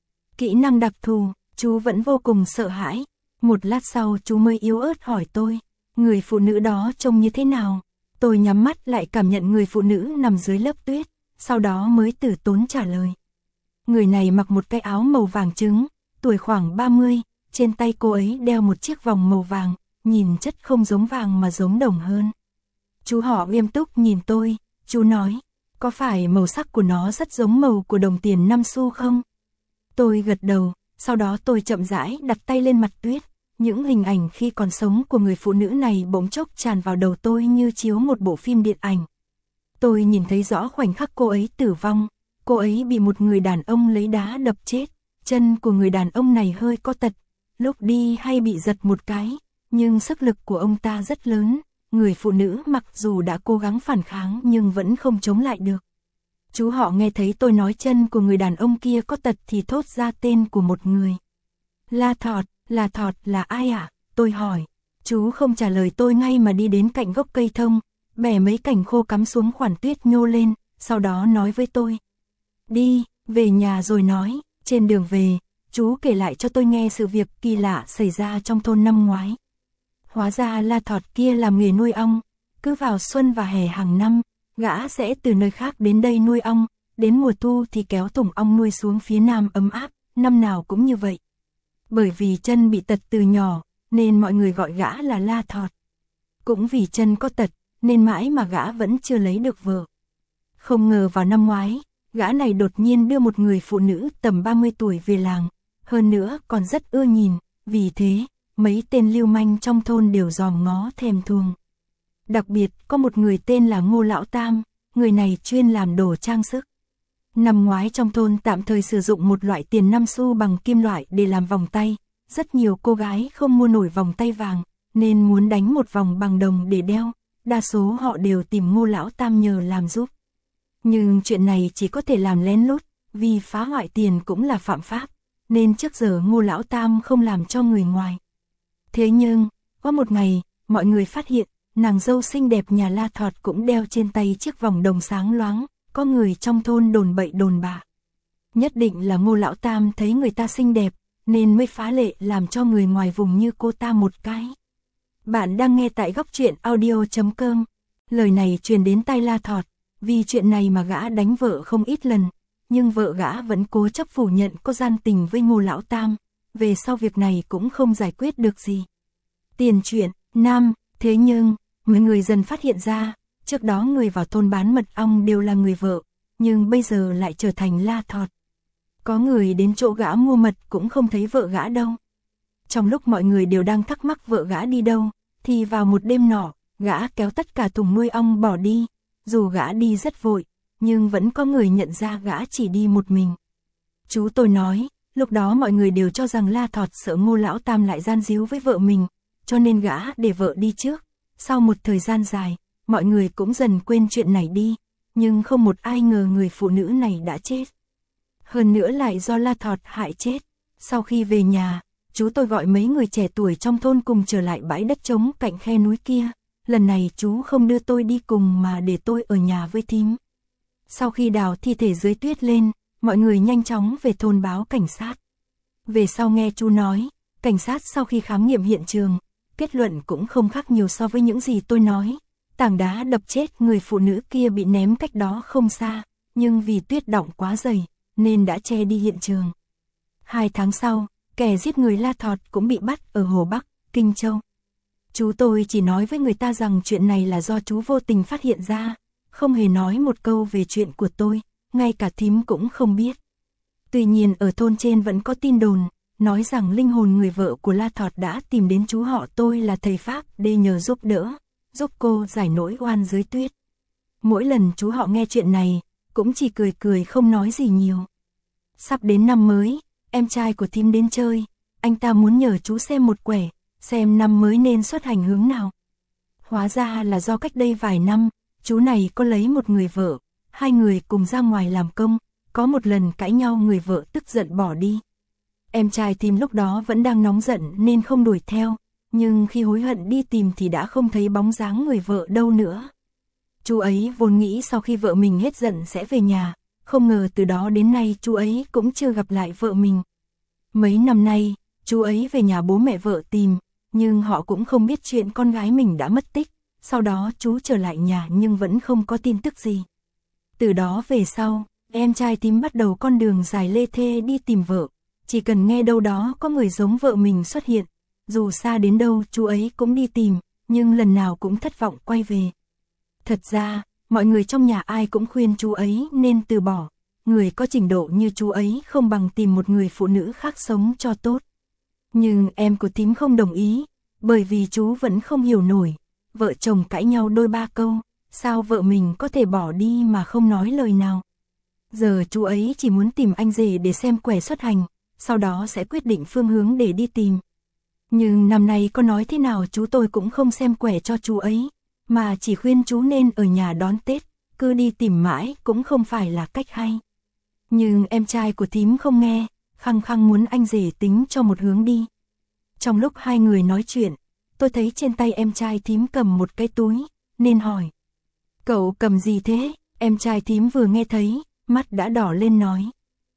kỹ năng đặc thù, chú vẫn vô cùng sợ hãi. Một lát sau chú mới yếu ớt hỏi tôi, người phụ nữ đó trông như thế nào? Tôi nhắm mắt lại cảm nhận người phụ nữ nằm dưới lớp tuyết, sau đó mới từ tốn trả lời. Người này mặc một cái áo màu vàng trứng, tuổi khoảng ba mươi, trên tay cô ấy đeo một chiếc vòng màu vàng, nhìn chất không giống vàng mà giống đồng hơn. Chú họ nghiêm túc nhìn tôi, chú nói, có phải màu sắc của nó rất giống màu của đồng tiền năm xu không? Tôi gật đầu, sau đó tôi chậm rãi đặt tay lên mặt tuyết. Những hình ảnh khi còn sống của người phụ nữ này bỗng chốc tràn vào đầu tôi như chiếu một bộ phim điện ảnh. Tôi nhìn thấy rõ khoảnh khắc cô ấy tử vong, cô ấy bị một người đàn ông lấy đá đập chết, chân của người đàn ông này hơi co tật, lúc đi hay bị giật một cái, nhưng sức lực của ông ta rất lớn, người phụ nữ mặc dù đã cố gắng phản kháng nhưng vẫn không chống lại được. Chú họ nghe thấy tôi nói chân của người đàn ông kia có tật thì thốt ra tên của một người. La Thọt. Là Thọt là ai ạ? À? Tôi hỏi. Chú không trả lời tôi ngay mà đi đến cạnh gốc cây thông, bẻ mấy cành khô cắm xuống khoản tuyết nhô lên, sau đó nói với tôi. Đi, về nhà rồi nói. Trên đường về, chú kể lại cho tôi nghe sự việc kỳ lạ xảy ra trong thôn năm ngoái. Hóa ra La Thọt kia làm nghề nuôi ong, cứ vào xuân và hè hàng năm, gã sẽ từ nơi khác đến đây nuôi ong, đến mùa thu thì kéo thùng ong nuôi xuống phía nam ấm áp, năm nào cũng như vậy. Bởi vì chân bị tật từ nhỏ, nên mọi người gọi gã là La Thọt. Cũng vì chân có tật, nên mãi mà gã vẫn chưa lấy được vợ. Không ngờ vào năm ngoái, gã này đột nhiên đưa một người phụ nữ tầm ba mươi tuổi về làng, hơn nữa còn rất ưa nhìn, vì thế, mấy tên lưu manh trong thôn đều dòm ngó thèm thuồng. Đặc biệt, có một người tên là Ngô Lão Tam, người này chuyên làm đồ trang sức. Năm ngoái trong thôn tạm thời sử dụng một loại tiền năm xu bằng kim loại để làm vòng tay, rất nhiều cô gái không mua nổi vòng tay vàng, nên muốn đánh một vòng bằng đồng để đeo, đa số họ đều tìm Ngô Lão Tam nhờ làm giúp. Nhưng chuyện này chỉ có thể làm lén lút, vì phá hoại tiền cũng là phạm pháp, nên trước giờ Ngô Lão Tam không làm cho người ngoài. Thế nhưng, có một ngày, mọi người phát hiện, nàng dâu xinh đẹp nhà La Thọt cũng đeo trên tay chiếc vòng đồng sáng loáng. Có người trong thôn đồn bậy đồn bạ. Nhất định là Ngô Lão Tam thấy người ta xinh đẹp, nên mới phá lệ làm cho người ngoài vùng như cô ta một cái. Bạn đang nghe tại góc truyện audio chấm com. Lời này truyền đến tai La Thọt, vì chuyện này mà gã đánh vợ không ít lần, nhưng vợ gã vẫn cố chấp phủ nhận có gian tình với Ngô Lão Tam, về sau việc này cũng không giải quyết được gì. Tiền truyện, nam, thế nhưng, mấy người dần phát hiện ra, trước đó người vào thôn bán mật ong đều là người vợ, nhưng bây giờ lại trở thành La Thọt. Có người đến chỗ gã mua mật cũng không thấy vợ gã đâu. Trong lúc mọi người đều đang thắc mắc vợ gã đi đâu, thì vào một đêm nọ, gã kéo tất cả thùng nuôi ong bỏ đi. Dù gã đi rất vội, nhưng vẫn có người nhận ra gã chỉ đi một mình. Chú tôi nói, lúc đó mọi người đều cho rằng La Thọt sợ Ngô Lão Tam lại gian díu với vợ mình, cho nên gã để vợ đi trước. Sau một thời gian dài, mọi người cũng dần quên chuyện này đi, nhưng không một ai ngờ người phụ nữ này đã chết. Hơn nữa lại do La Thọt hại chết. Sau khi về nhà, chú tôi gọi mấy người trẻ tuổi trong thôn cùng trở lại bãi đất trống cạnh khe núi kia. Lần này chú không đưa tôi đi cùng mà để tôi ở nhà với thím. Sau khi đào thi thể dưới tuyết lên, mọi người nhanh chóng về thôn báo cảnh sát. Về sau nghe chú nói, cảnh sát sau khi khám nghiệm hiện trường, kết luận cũng không khác nhiều so với những gì tôi nói. Tảng đá đập chết người phụ nữ kia bị ném cách đó không xa, nhưng vì tuyết đọng quá dày, nên đã che đi hiện trường. Hai tháng sau, kẻ giết người La Thọt cũng bị bắt ở Hồ Bắc, Kinh Châu. Chú tôi chỉ nói với người ta rằng chuyện này là do chú vô tình phát hiện ra, không hề nói một câu về chuyện của tôi, ngay cả thím cũng không biết. Tuy nhiên ở thôn trên vẫn có tin đồn, nói rằng linh hồn người vợ của La Thọt đã tìm đến chú họ tôi là thầy Pháp để nhờ giúp đỡ, giúp cô giải nỗi oan dưới tuyết. Mỗi lần chú họ nghe chuyện này, cũng chỉ cười cười không nói gì nhiều. Sắp đến năm mới, em trai của thím đến chơi, anh ta muốn nhờ chú xem một quẻ, xem năm mới nên xuất hành hướng nào. Hóa ra là do cách đây vài năm, chú này có lấy một người vợ, hai người cùng ra ngoài làm công, có một lần cãi nhau người vợ tức giận bỏ đi. Em trai thím lúc đó vẫn đang nóng giận nên không đuổi theo, nhưng khi hối hận đi tìm thì đã không thấy bóng dáng người vợ đâu nữa. Chú ấy vốn nghĩ sau khi vợ mình hết giận sẽ về nhà, không ngờ từ đó đến nay chú ấy cũng chưa gặp lại vợ mình. Mấy năm nay, chú ấy về nhà bố mẹ vợ tìm, nhưng họ cũng không biết chuyện con gái mình đã mất tích. Sau đó chú trở lại nhà nhưng vẫn không có tin tức gì. Từ đó về sau, em trai thím bắt đầu con đường dài lê thê đi tìm vợ. Chỉ cần nghe đâu đó có người giống vợ mình xuất hiện, dù xa đến đâu chú ấy cũng đi tìm, nhưng lần nào cũng thất vọng quay về. Thật ra, mọi người trong nhà ai cũng khuyên chú ấy nên từ bỏ. Người có trình độ như chú ấy không bằng tìm một người phụ nữ khác sống cho tốt. Nhưng em của thím không đồng ý, bởi vì chú vẫn không hiểu nổi. Vợ chồng cãi nhau đôi ba câu, sao vợ mình có thể bỏ đi mà không nói lời nào. Giờ chú ấy chỉ muốn tìm anh rể để xem quẻ xuất hành, sau đó sẽ quyết định phương hướng để đi tìm. Nhưng năm nay có nói thế nào chú tôi cũng không xem quẻ cho chú ấy, mà chỉ khuyên chú nên ở nhà đón Tết, cứ đi tìm mãi cũng không phải là cách hay. Nhưng em trai của thím không nghe, khăng khăng muốn anh rể tính cho một hướng đi. Trong lúc hai người nói chuyện, tôi thấy trên tay em trai thím cầm một cái túi, nên hỏi. Cậu cầm gì thế? Em trai thím vừa nghe thấy, mắt đã đỏ lên nói.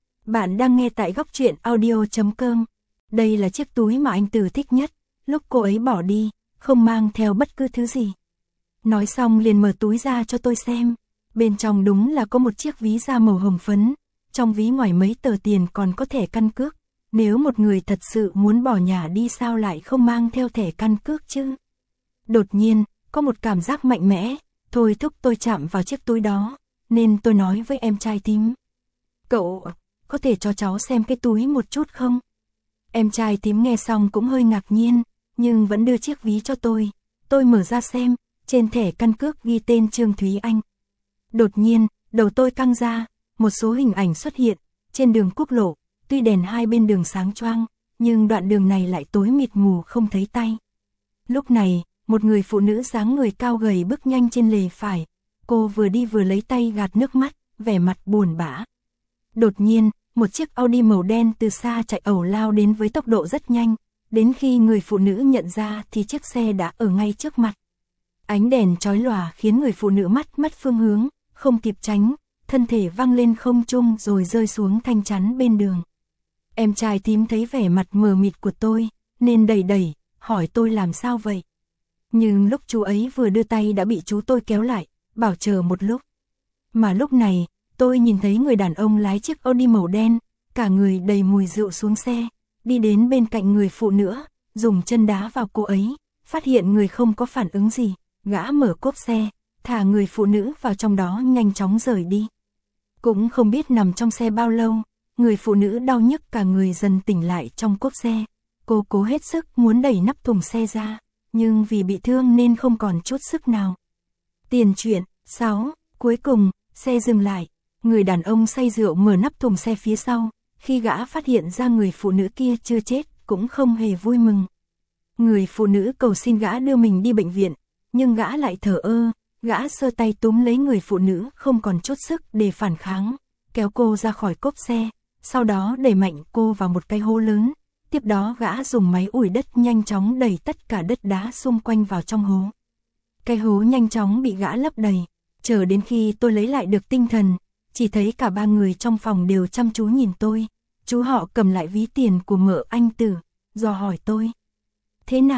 Bạn đang nghe tại góc truyện audio chấm com. Đây là chiếc túi mà anh Từ thích nhất, lúc cô ấy bỏ đi, không mang theo bất cứ thứ gì. Nói xong liền mở túi ra cho tôi xem. Bên trong đúng là có một chiếc ví da màu hồng phấn, trong ví ngoài mấy tờ tiền còn có thẻ căn cước. Nếu một người thật sự muốn bỏ nhà đi sao lại không mang theo thẻ căn cước chứ? Đột nhiên, có một cảm giác mạnh mẽ, thôi thúc tôi chạm vào chiếc túi đó, nên tôi nói với em trai thím. Cậu, có thể cho cháu xem cái túi một chút không? Em trai thím nghe xong cũng hơi ngạc nhiên, nhưng vẫn đưa chiếc ví cho tôi. Tôi mở ra xem, trên thẻ căn cước ghi tên Trương Thúy Anh. Đột nhiên, đầu tôi căng ra, một số hình ảnh xuất hiện, trên đường quốc lộ. Tuy đèn hai bên đường sáng choang, nhưng đoạn đường này lại tối mịt mù không thấy tay. Lúc này, một người phụ nữ dáng người cao gầy bước nhanh trên lề phải. Cô vừa đi vừa lấy tay gạt nước mắt, vẻ mặt buồn bã. Đột nhiên, một chiếc Audi màu đen từ xa chạy ẩu lao đến với tốc độ rất nhanh. Đến khi người phụ nữ nhận ra thì chiếc xe đã ở ngay trước mặt. Ánh đèn chói lòa khiến người phụ nữ mắt mất phương hướng, không kịp tránh, thân thể văng lên không trung rồi rơi xuống thanh chắn bên đường. Em trai thím thấy vẻ mặt mờ mịt của tôi, nên đẩy đẩy, hỏi tôi làm sao vậy. Nhưng lúc chú ấy vừa đưa tay đã bị chú tôi kéo lại, bảo chờ một lúc. Mà lúc này, tôi nhìn thấy người đàn ông lái chiếc Audi màu đen, cả người đầy mùi rượu xuống xe, đi đến bên cạnh người phụ nữ, dùng chân đá vào cô ấy, phát hiện người không có phản ứng gì, gã mở cốp xe, thả người phụ nữ vào trong đó nhanh chóng rời đi. Cũng không biết nằm trong xe bao lâu, người phụ nữ đau nhức cả người dần tỉnh lại trong cốp xe. Cô cố hết sức muốn đẩy nắp thùng xe ra, nhưng vì bị thương nên không còn chút sức nào. Tiền truyện, sáu, cuối cùng, xe dừng lại. Người đàn ông say rượu mở nắp thùng xe phía sau, khi gã phát hiện ra người phụ nữ kia chưa chết, cũng không hề vui mừng. Người phụ nữ cầu xin gã đưa mình đi bệnh viện, nhưng gã lại thờ ơ, gã giơ tay túm lấy người phụ nữ không còn chút sức để phản kháng, kéo cô ra khỏi cốp xe, sau đó đẩy mạnh cô vào một cái hố lớn. Tiếp đó gã dùng máy ủi đất nhanh chóng đẩy tất cả đất đá xung quanh vào trong hố. Cái hố nhanh chóng bị gã lấp đầy, chờ đến khi tôi lấy lại được tinh thần, chỉ thấy cả ba người trong phòng đều chăm chú nhìn tôi. Chú họ cầm lại ví tiền của mợ anh Tử, dò hỏi tôi. Thế nào,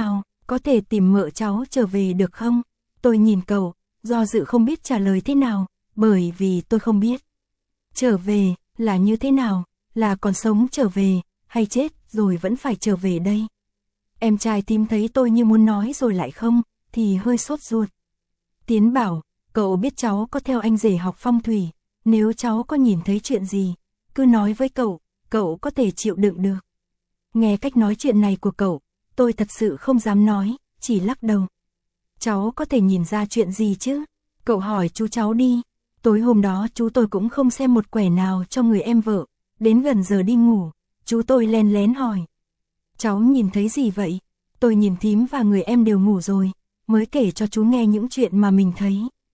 có thể tìm mợ cháu trở về được không? Tôi nhìn cậu, do dự không biết trả lời thế nào, bởi vì tôi không biết. Trở về, là như thế nào? Là còn sống trở về, hay chết rồi vẫn phải trở về đây? Em trai Tím thấy tôi như muốn nói rồi lại không, thì hơi sốt ruột. Tiến bảo, cậu biết cháu có theo anh rể học phong thủy, nếu cháu có nhìn thấy chuyện gì, cứ nói với cậu, cậu có thể chịu đựng được. Nghe cách nói chuyện này của cậu, tôi thật sự không dám nói, chỉ lắc đầu. Cháu có thể nhìn ra chuyện gì chứ? Cậu hỏi chú cháu đi. Tối hôm đó chú tôi cũng không xem một quẻ nào cho người em vợ, đến gần giờ đi ngủ, chú tôi len lén hỏi. Cháu nhìn thấy gì vậy? Tôi nhìn Thím và người em đều ngủ rồi, mới kể cho chú nghe những chuyện mà mình thấy.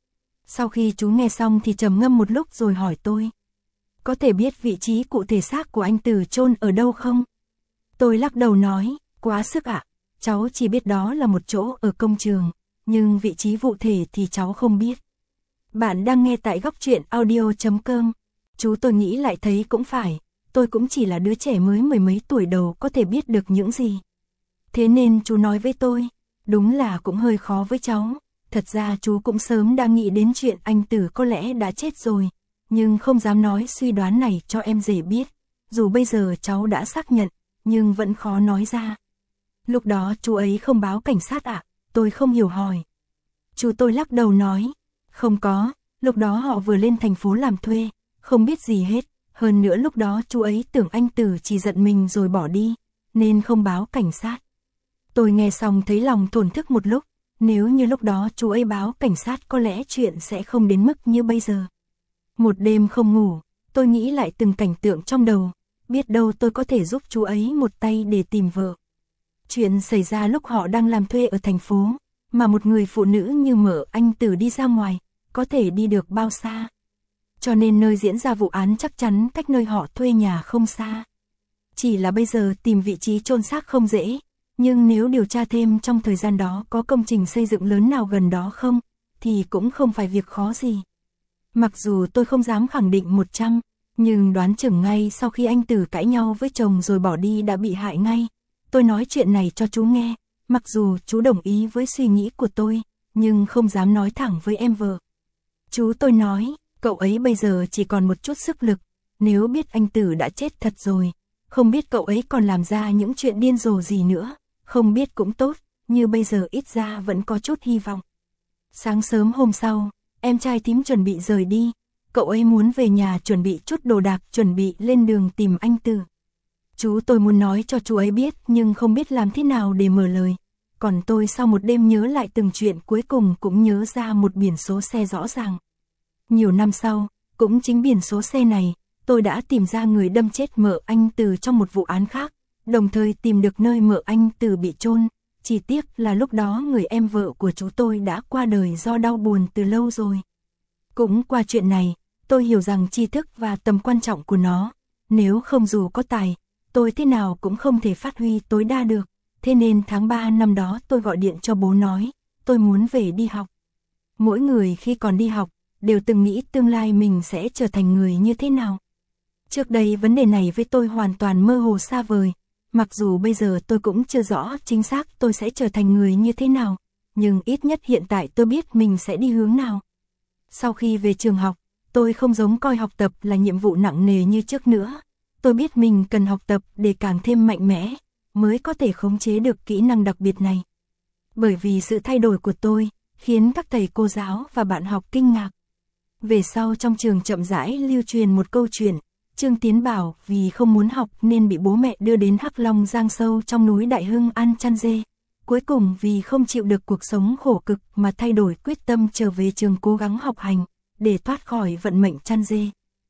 Sau khi chú nghe xong thì trầm ngâm một lúc rồi hỏi tôi. Có thể biết vị trí cụ thể xác của anh Tử chôn ở đâu không? Tôi lắc đầu nói, quá sức ạ, cháu chỉ biết đó là một chỗ ở công trường, nhưng vị trí cụ thể thì cháu không biết. Bạn đang nghe tại góc truyện audio chấm com. Chú tôi nghĩ lại thấy cũng phải, tôi cũng chỉ là đứa trẻ mới mười mấy tuổi đầu có thể biết được những gì. Thế nên chú nói với tôi, đúng là cũng hơi khó với cháu. Thật ra chú cũng sớm đã nghĩ đến chuyện anh Tử có lẽ đã chết rồi, nhưng không dám nói suy đoán này cho em rể biết. Dù bây giờ cháu đã xác nhận, nhưng vẫn khó nói ra. Lúc đó chú ấy không báo cảnh sát ạ? À? Tôi không hiểu hỏi. Chú tôi lắc đầu nói, không có, lúc đó họ vừa lên thành phố làm thuê, không biết gì hết. Hơn nữa lúc đó chú ấy tưởng anh Tử chỉ giận mình rồi bỏ đi, nên không báo cảnh sát. Tôi nghe xong thấy lòng thổn thức một lúc, nếu như lúc đó chú ấy báo cảnh sát có lẽ chuyện sẽ không đến mức như bây giờ. Một đêm không ngủ, tôi nghĩ lại từng cảnh tượng trong đầu, biết đâu tôi có thể giúp chú ấy một tay để tìm vợ. Chuyện xảy ra lúc họ đang làm thuê ở thành phố, mà một người phụ nữ như mợ anh Tử đi ra ngoài, có thể đi được bao xa. Cho nên nơi diễn ra vụ án chắc chắn cách nơi họ thuê nhà không xa. Chỉ là bây giờ tìm vị trí chôn xác không dễ, nhưng nếu điều tra thêm trong thời gian đó có công trình xây dựng lớn nào gần đó không, thì cũng không phải việc khó gì. Mặc dù tôi không dám khẳng định một trăm, nhưng đoán chừng ngay sau khi anh Tử cãi nhau với chồng rồi bỏ đi đã bị hại ngay. Tôi nói chuyện này cho chú nghe, mặc dù chú đồng ý với suy nghĩ của tôi, nhưng không dám nói thẳng với em vợ. Chú tôi nói, cậu ấy bây giờ chỉ còn một chút sức lực, nếu biết anh Tử đã chết thật rồi, không biết cậu ấy còn làm ra những chuyện điên rồ gì nữa, không biết cũng tốt, như bây giờ ít ra vẫn có chút hy vọng. Sáng sớm hôm sau, em trai Thím chuẩn bị rời đi, cậu ấy muốn về nhà chuẩn bị chút đồ đạc, chuẩn bị lên đường tìm anh Tử. Chú tôi muốn nói cho chú ấy biết nhưng không biết làm thế nào để mở lời. Còn tôi sau một đêm nhớ lại từng chuyện cuối cùng cũng nhớ ra một biển số xe rõ ràng. Nhiều năm sau, cũng chính biển số xe này, tôi đã tìm ra người đâm chết mợ anh Tử trong một vụ án khác, đồng thời tìm được nơi mợ anh Tử bị chôn. Chỉ tiếc là lúc đó người em vợ của chú tôi đã qua đời do đau buồn từ lâu rồi. Cũng qua chuyện này, tôi hiểu rằng tri thức và tầm quan trọng của nó, nếu không dù có tài, tôi thế nào cũng không thể phát huy tối đa được. Thế nên tháng ba năm đó tôi gọi điện cho bố nói, tôi muốn về đi học. Mỗi người khi còn đi học, đều từng nghĩ tương lai mình sẽ trở thành người như thế nào. Trước đây vấn đề này với tôi hoàn toàn mơ hồ xa vời, mặc dù bây giờ tôi cũng chưa rõ chính xác tôi sẽ trở thành người như thế nào, nhưng ít nhất hiện tại tôi biết mình sẽ đi hướng nào. Sau khi về trường học, tôi không giống coi học tập là nhiệm vụ nặng nề như trước nữa. Tôi biết mình cần học tập để càng thêm mạnh mẽ, mới có thể khống chế được kỹ năng đặc biệt này. Bởi vì sự thay đổi của tôi, khiến các thầy cô giáo và bạn học kinh ngạc. Về sau trong trường chậm rãi lưu truyền một câu chuyện, Trương Tiến Bảo vì không muốn học nên bị bố mẹ đưa đến Hắc Long Giang sâu trong núi Đại Hưng ăn chăn dê. Cuối cùng vì không chịu được cuộc sống khổ cực mà thay đổi quyết tâm trở về trường cố gắng học hành, để thoát khỏi vận mệnh chăn dê.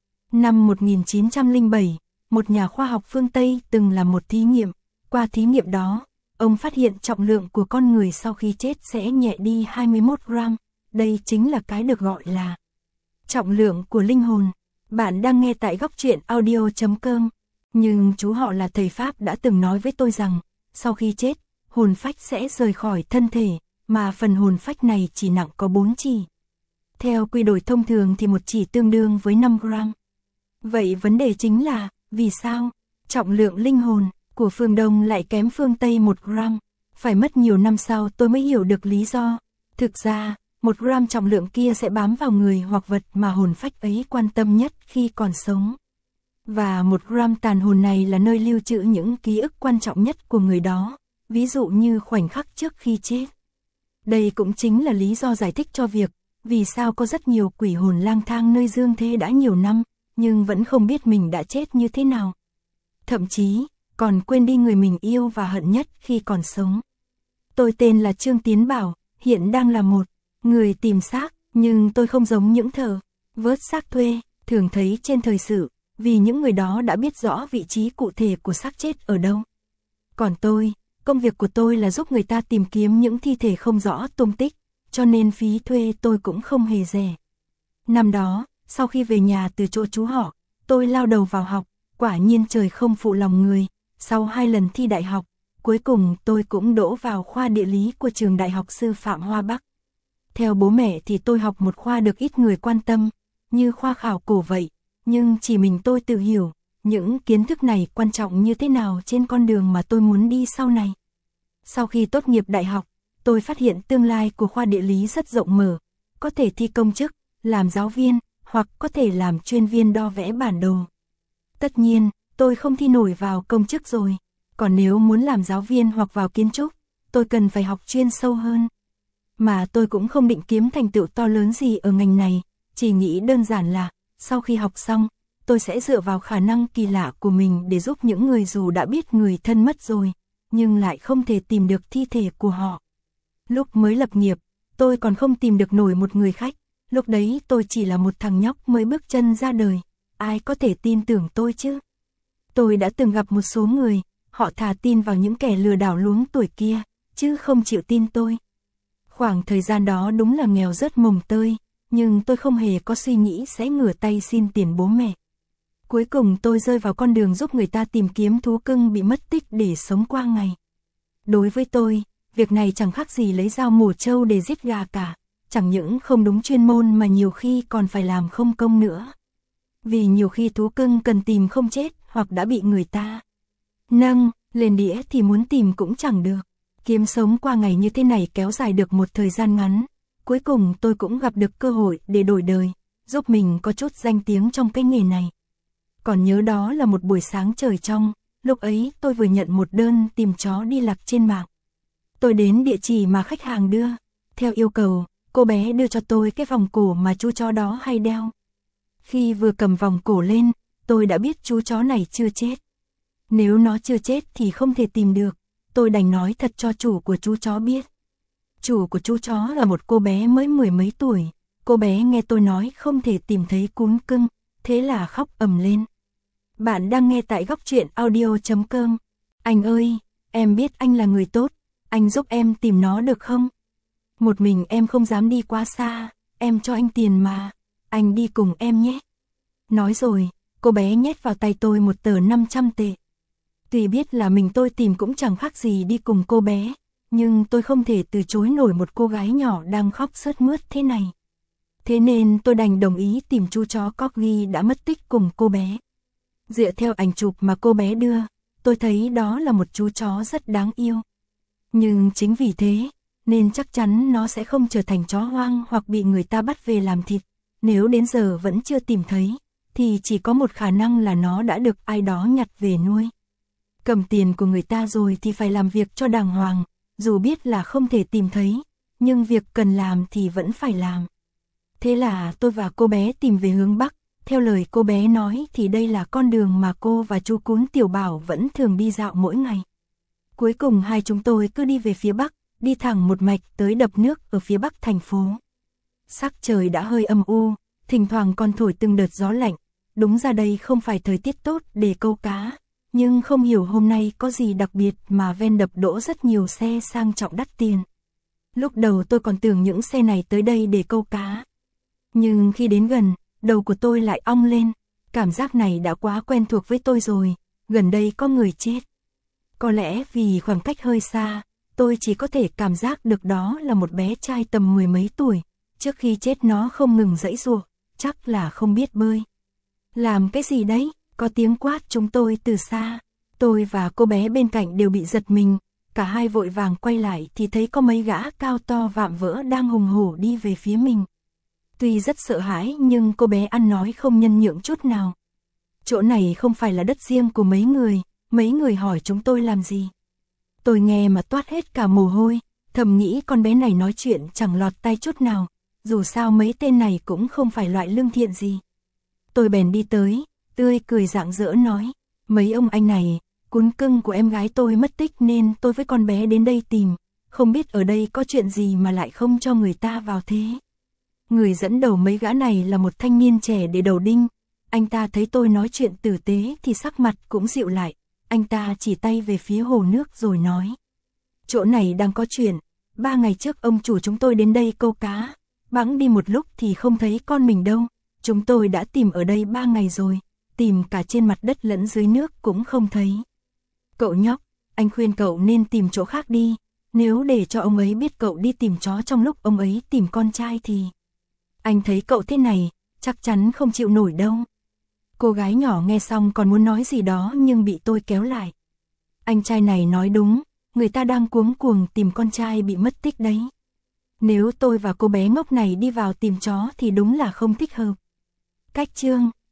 Năm một nghìn chín trăm lẻ bảy, một nhà khoa học phương Tây từng làm một thí nghiệm. Qua thí nghiệm đó, ông phát hiện trọng lượng của con người sau khi chết sẽ nhẹ đi hai mươi mốt gram. Đây chính là cái được gọi là trọng lượng của linh hồn. Bạn đang nghe tại góc truyện audio chấm com. Nhưng chú họ là thầy Pháp đã từng nói với tôi rằng, sau khi chết, hồn phách sẽ rời khỏi thân thể, mà phần hồn phách này chỉ nặng có bốn chỉ. Theo quy đổi thông thường thì một chỉ tương đương với năm gram. Vậy vấn đề chính là, vì sao trọng lượng linh hồn của phương Đông lại kém phương Tây một gram? Phải mất nhiều năm sau tôi mới hiểu được lý do. Thực ra, một gram trọng lượng kia sẽ bám vào người hoặc vật mà hồn phách ấy quan tâm nhất khi còn sống. Và một gram tàn hồn này là nơi lưu trữ những ký ức quan trọng nhất của người đó, ví dụ như khoảnh khắc trước khi chết. Đây cũng chính là lý do giải thích cho việc, vì sao có rất nhiều quỷ hồn lang thang nơi dương thế đã nhiều năm, nhưng vẫn không biết mình đã chết như thế nào. Thậm chí, còn quên đi người mình yêu và hận nhất khi còn sống. Tôi tên là Trương Tiến Bảo, hiện đang là một người tìm xác, nhưng tôi không giống những thợ vớt xác thuê, thường thấy trên thời sự, vì những người đó đã biết rõ vị trí cụ thể của xác chết ở đâu. Còn tôi, công việc của tôi là giúp người ta tìm kiếm những thi thể không rõ tung tích, cho nên phí thuê tôi cũng không hề rẻ. Năm đó, sau khi về nhà từ chỗ chú họ, tôi lao đầu vào học, quả nhiên trời không phụ lòng người, sau hai lần thi đại học, cuối cùng tôi cũng đỗ vào khoa địa lý của trường Đại học Sư phạm Hoa Bắc. Theo bố mẹ thì tôi học một khoa được ít người quan tâm, như khoa khảo cổ vậy, nhưng chỉ mình tôi tự hiểu, những kiến thức này quan trọng như thế nào trên con đường mà tôi muốn đi sau này. Sau khi tốt nghiệp đại học, tôi phát hiện tương lai của khoa địa lý rất rộng mở, có thể thi công chức, làm giáo viên, hoặc có thể làm chuyên viên đo vẽ bản đồ. Tất nhiên, tôi không thi nổi vào công chức rồi, còn nếu muốn làm giáo viên hoặc vào kiến trúc, tôi cần phải học chuyên sâu hơn. Mà tôi cũng không định kiếm thành tựu to lớn gì ở ngành này, chỉ nghĩ đơn giản là, sau khi học xong, tôi sẽ dựa vào khả năng kỳ lạ của mình để giúp những người dù đã biết người thân mất rồi, nhưng lại không thể tìm được thi thể của họ. Lúc mới lập nghiệp, tôi còn không tìm được nổi một người khách, lúc đấy tôi chỉ là một thằng nhóc mới bước chân ra đời, ai có thể tin tưởng tôi chứ? Tôi đã từng gặp một số người, họ thà tin vào những kẻ lừa đảo luống tuổi kia, chứ không chịu tin tôi. Khoảng thời gian đó đúng là nghèo rớt mồng tơi, nhưng tôi không hề có suy nghĩ sẽ ngửa tay xin tiền bố mẹ. Cuối cùng tôi rơi vào con đường giúp người ta tìm kiếm thú cưng bị mất tích để sống qua ngày. Đối với tôi, việc này chẳng khác gì lấy dao mổ trâu để giết gà cả, chẳng những không đúng chuyên môn mà nhiều khi còn phải làm không công nữa. Vì nhiều khi thú cưng cần tìm không chết hoặc đã bị người ta nâng lên đĩa thì muốn tìm cũng chẳng được. Kiếm sống qua ngày như thế này kéo dài được một thời gian ngắn, cuối cùng tôi cũng gặp được cơ hội để đổi đời, giúp mình có chút danh tiếng trong cái nghề này. Còn nhớ đó là một buổi sáng trời trong, lúc ấy tôi vừa nhận một đơn tìm chó đi lạc trên mạng. Tôi đến địa chỉ mà khách hàng đưa, theo yêu cầu, cô bé đưa cho tôi cái vòng cổ mà chú chó đó hay đeo. Khi vừa cầm vòng cổ lên, tôi đã biết chú chó này chưa chết. Nếu nó chưa chết thì không thể tìm được, tôi đành nói thật cho chủ của chú chó biết. Chủ của chú chó là một cô bé mới mười mấy tuổi, cô bé nghe tôi nói không thể tìm thấy cún cưng, thế là khóc ầm lên. Bạn đang nghe tại góc truyện audio chấm com. Anh ơi, em biết anh là người tốt, anh giúp em tìm nó được không? Một mình em không dám đi quá xa, em cho anh tiền mà, anh đi cùng em nhé. Nói rồi, cô bé nhét vào tay tôi một tờ năm trăm tệ. Tuy biết là mình tôi tìm cũng chẳng khác gì đi cùng cô bé, nhưng tôi không thể từ chối nổi một cô gái nhỏ đang khóc sướt mướt thế này. Thế nên tôi đành đồng ý tìm chú chó Corgi đã mất tích cùng cô bé. Dựa theo ảnh chụp mà cô bé đưa, tôi thấy đó là một chú chó rất đáng yêu. Nhưng chính vì thế, nên chắc chắn nó sẽ không trở thành chó hoang hoặc bị người ta bắt về làm thịt. Nếu đến giờ vẫn chưa tìm thấy, thì chỉ có một khả năng là nó đã được ai đó nhặt về nuôi. Cầm tiền của người ta rồi thì phải làm việc cho đàng hoàng, dù biết là không thể tìm thấy, nhưng việc cần làm thì vẫn phải làm. Thế là tôi và cô bé tìm về hướng Bắc, theo lời cô bé nói thì đây là con đường mà cô và chú cún Tiểu Bảo vẫn thường đi dạo mỗi ngày. Cuối cùng hai chúng tôi cứ đi về phía Bắc, đi thẳng một mạch tới đập nước ở phía Bắc thành phố. Sắc trời đã hơi âm u, thỉnh thoảng còn thổi từng đợt gió lạnh, đúng ra đây không phải thời tiết tốt để câu cá. Nhưng không hiểu hôm nay có gì đặc biệt mà ven đập đỗ rất nhiều xe sang trọng đắt tiền. Lúc đầu tôi còn tưởng những xe này tới đây để câu cá. Nhưng khi đến gần, đầu của tôi lại ong lên. Cảm giác này đã quá quen thuộc với tôi rồi, gần đây có người chết. Có lẽ vì khoảng cách hơi xa, tôi chỉ có thể cảm giác được đó là một bé trai tầm mười mấy tuổi. Trước khi chết nó không ngừng giãy giụa, chắc là không biết bơi. Làm cái gì đấy? Có tiếng quát chúng tôi từ xa. Tôi và cô bé bên cạnh đều bị giật mình, Cả hai vội vàng quay lại thì thấy có mấy gã cao to vạm vỡ đang hùng hổ đi về phía mình. Tuy rất sợ hãi nhưng cô bé ăn nói không nhân nhượng chút nào. Chỗ này không phải là đất riêng của mấy người, mấy người hỏi chúng tôi làm gì. Tôi nghe mà toát hết cả mồ hôi, thầm nghĩ con bé này nói chuyện chẳng lọt tai chút nào, dù sao mấy tên này cũng không phải loại lương thiện gì. Tôi bèn đi tới, tươi cười rạng rỡ nói, mấy ông anh này, cún cưng của em gái tôi mất tích nên tôi với con bé đến đây tìm, không biết ở đây có chuyện gì mà lại không cho người ta vào thế. Người dẫn đầu mấy gã này là một thanh niên trẻ để đầu đinh, anh ta thấy tôi nói chuyện tử tế thì sắc mặt cũng dịu lại, anh ta chỉ tay về phía hồ nước rồi nói. Chỗ này đang có chuyện, ba ngày trước ông chủ chúng tôi đến đây câu cá, bẵng đi một lúc thì không thấy con mình đâu, chúng tôi đã tìm ở đây ba ngày rồi, tìm cả trên mặt đất lẫn dưới nước cũng không thấy. Cậu nhóc, anh khuyên cậu nên tìm chỗ khác đi, nếu để cho ông ấy biết cậu đi tìm chó trong lúc ông ấy tìm con trai thì... Anh thấy cậu thế này, chắc chắn không chịu nổi đâu. Cô gái nhỏ nghe xong còn muốn nói gì đó nhưng bị tôi kéo lại. Anh trai này nói đúng, người ta đang cuống cuồng tìm con trai bị mất tích đấy. Nếu tôi và cô bé ngốc này đi vào tìm chó thì đúng là không thích hợp. Cách chương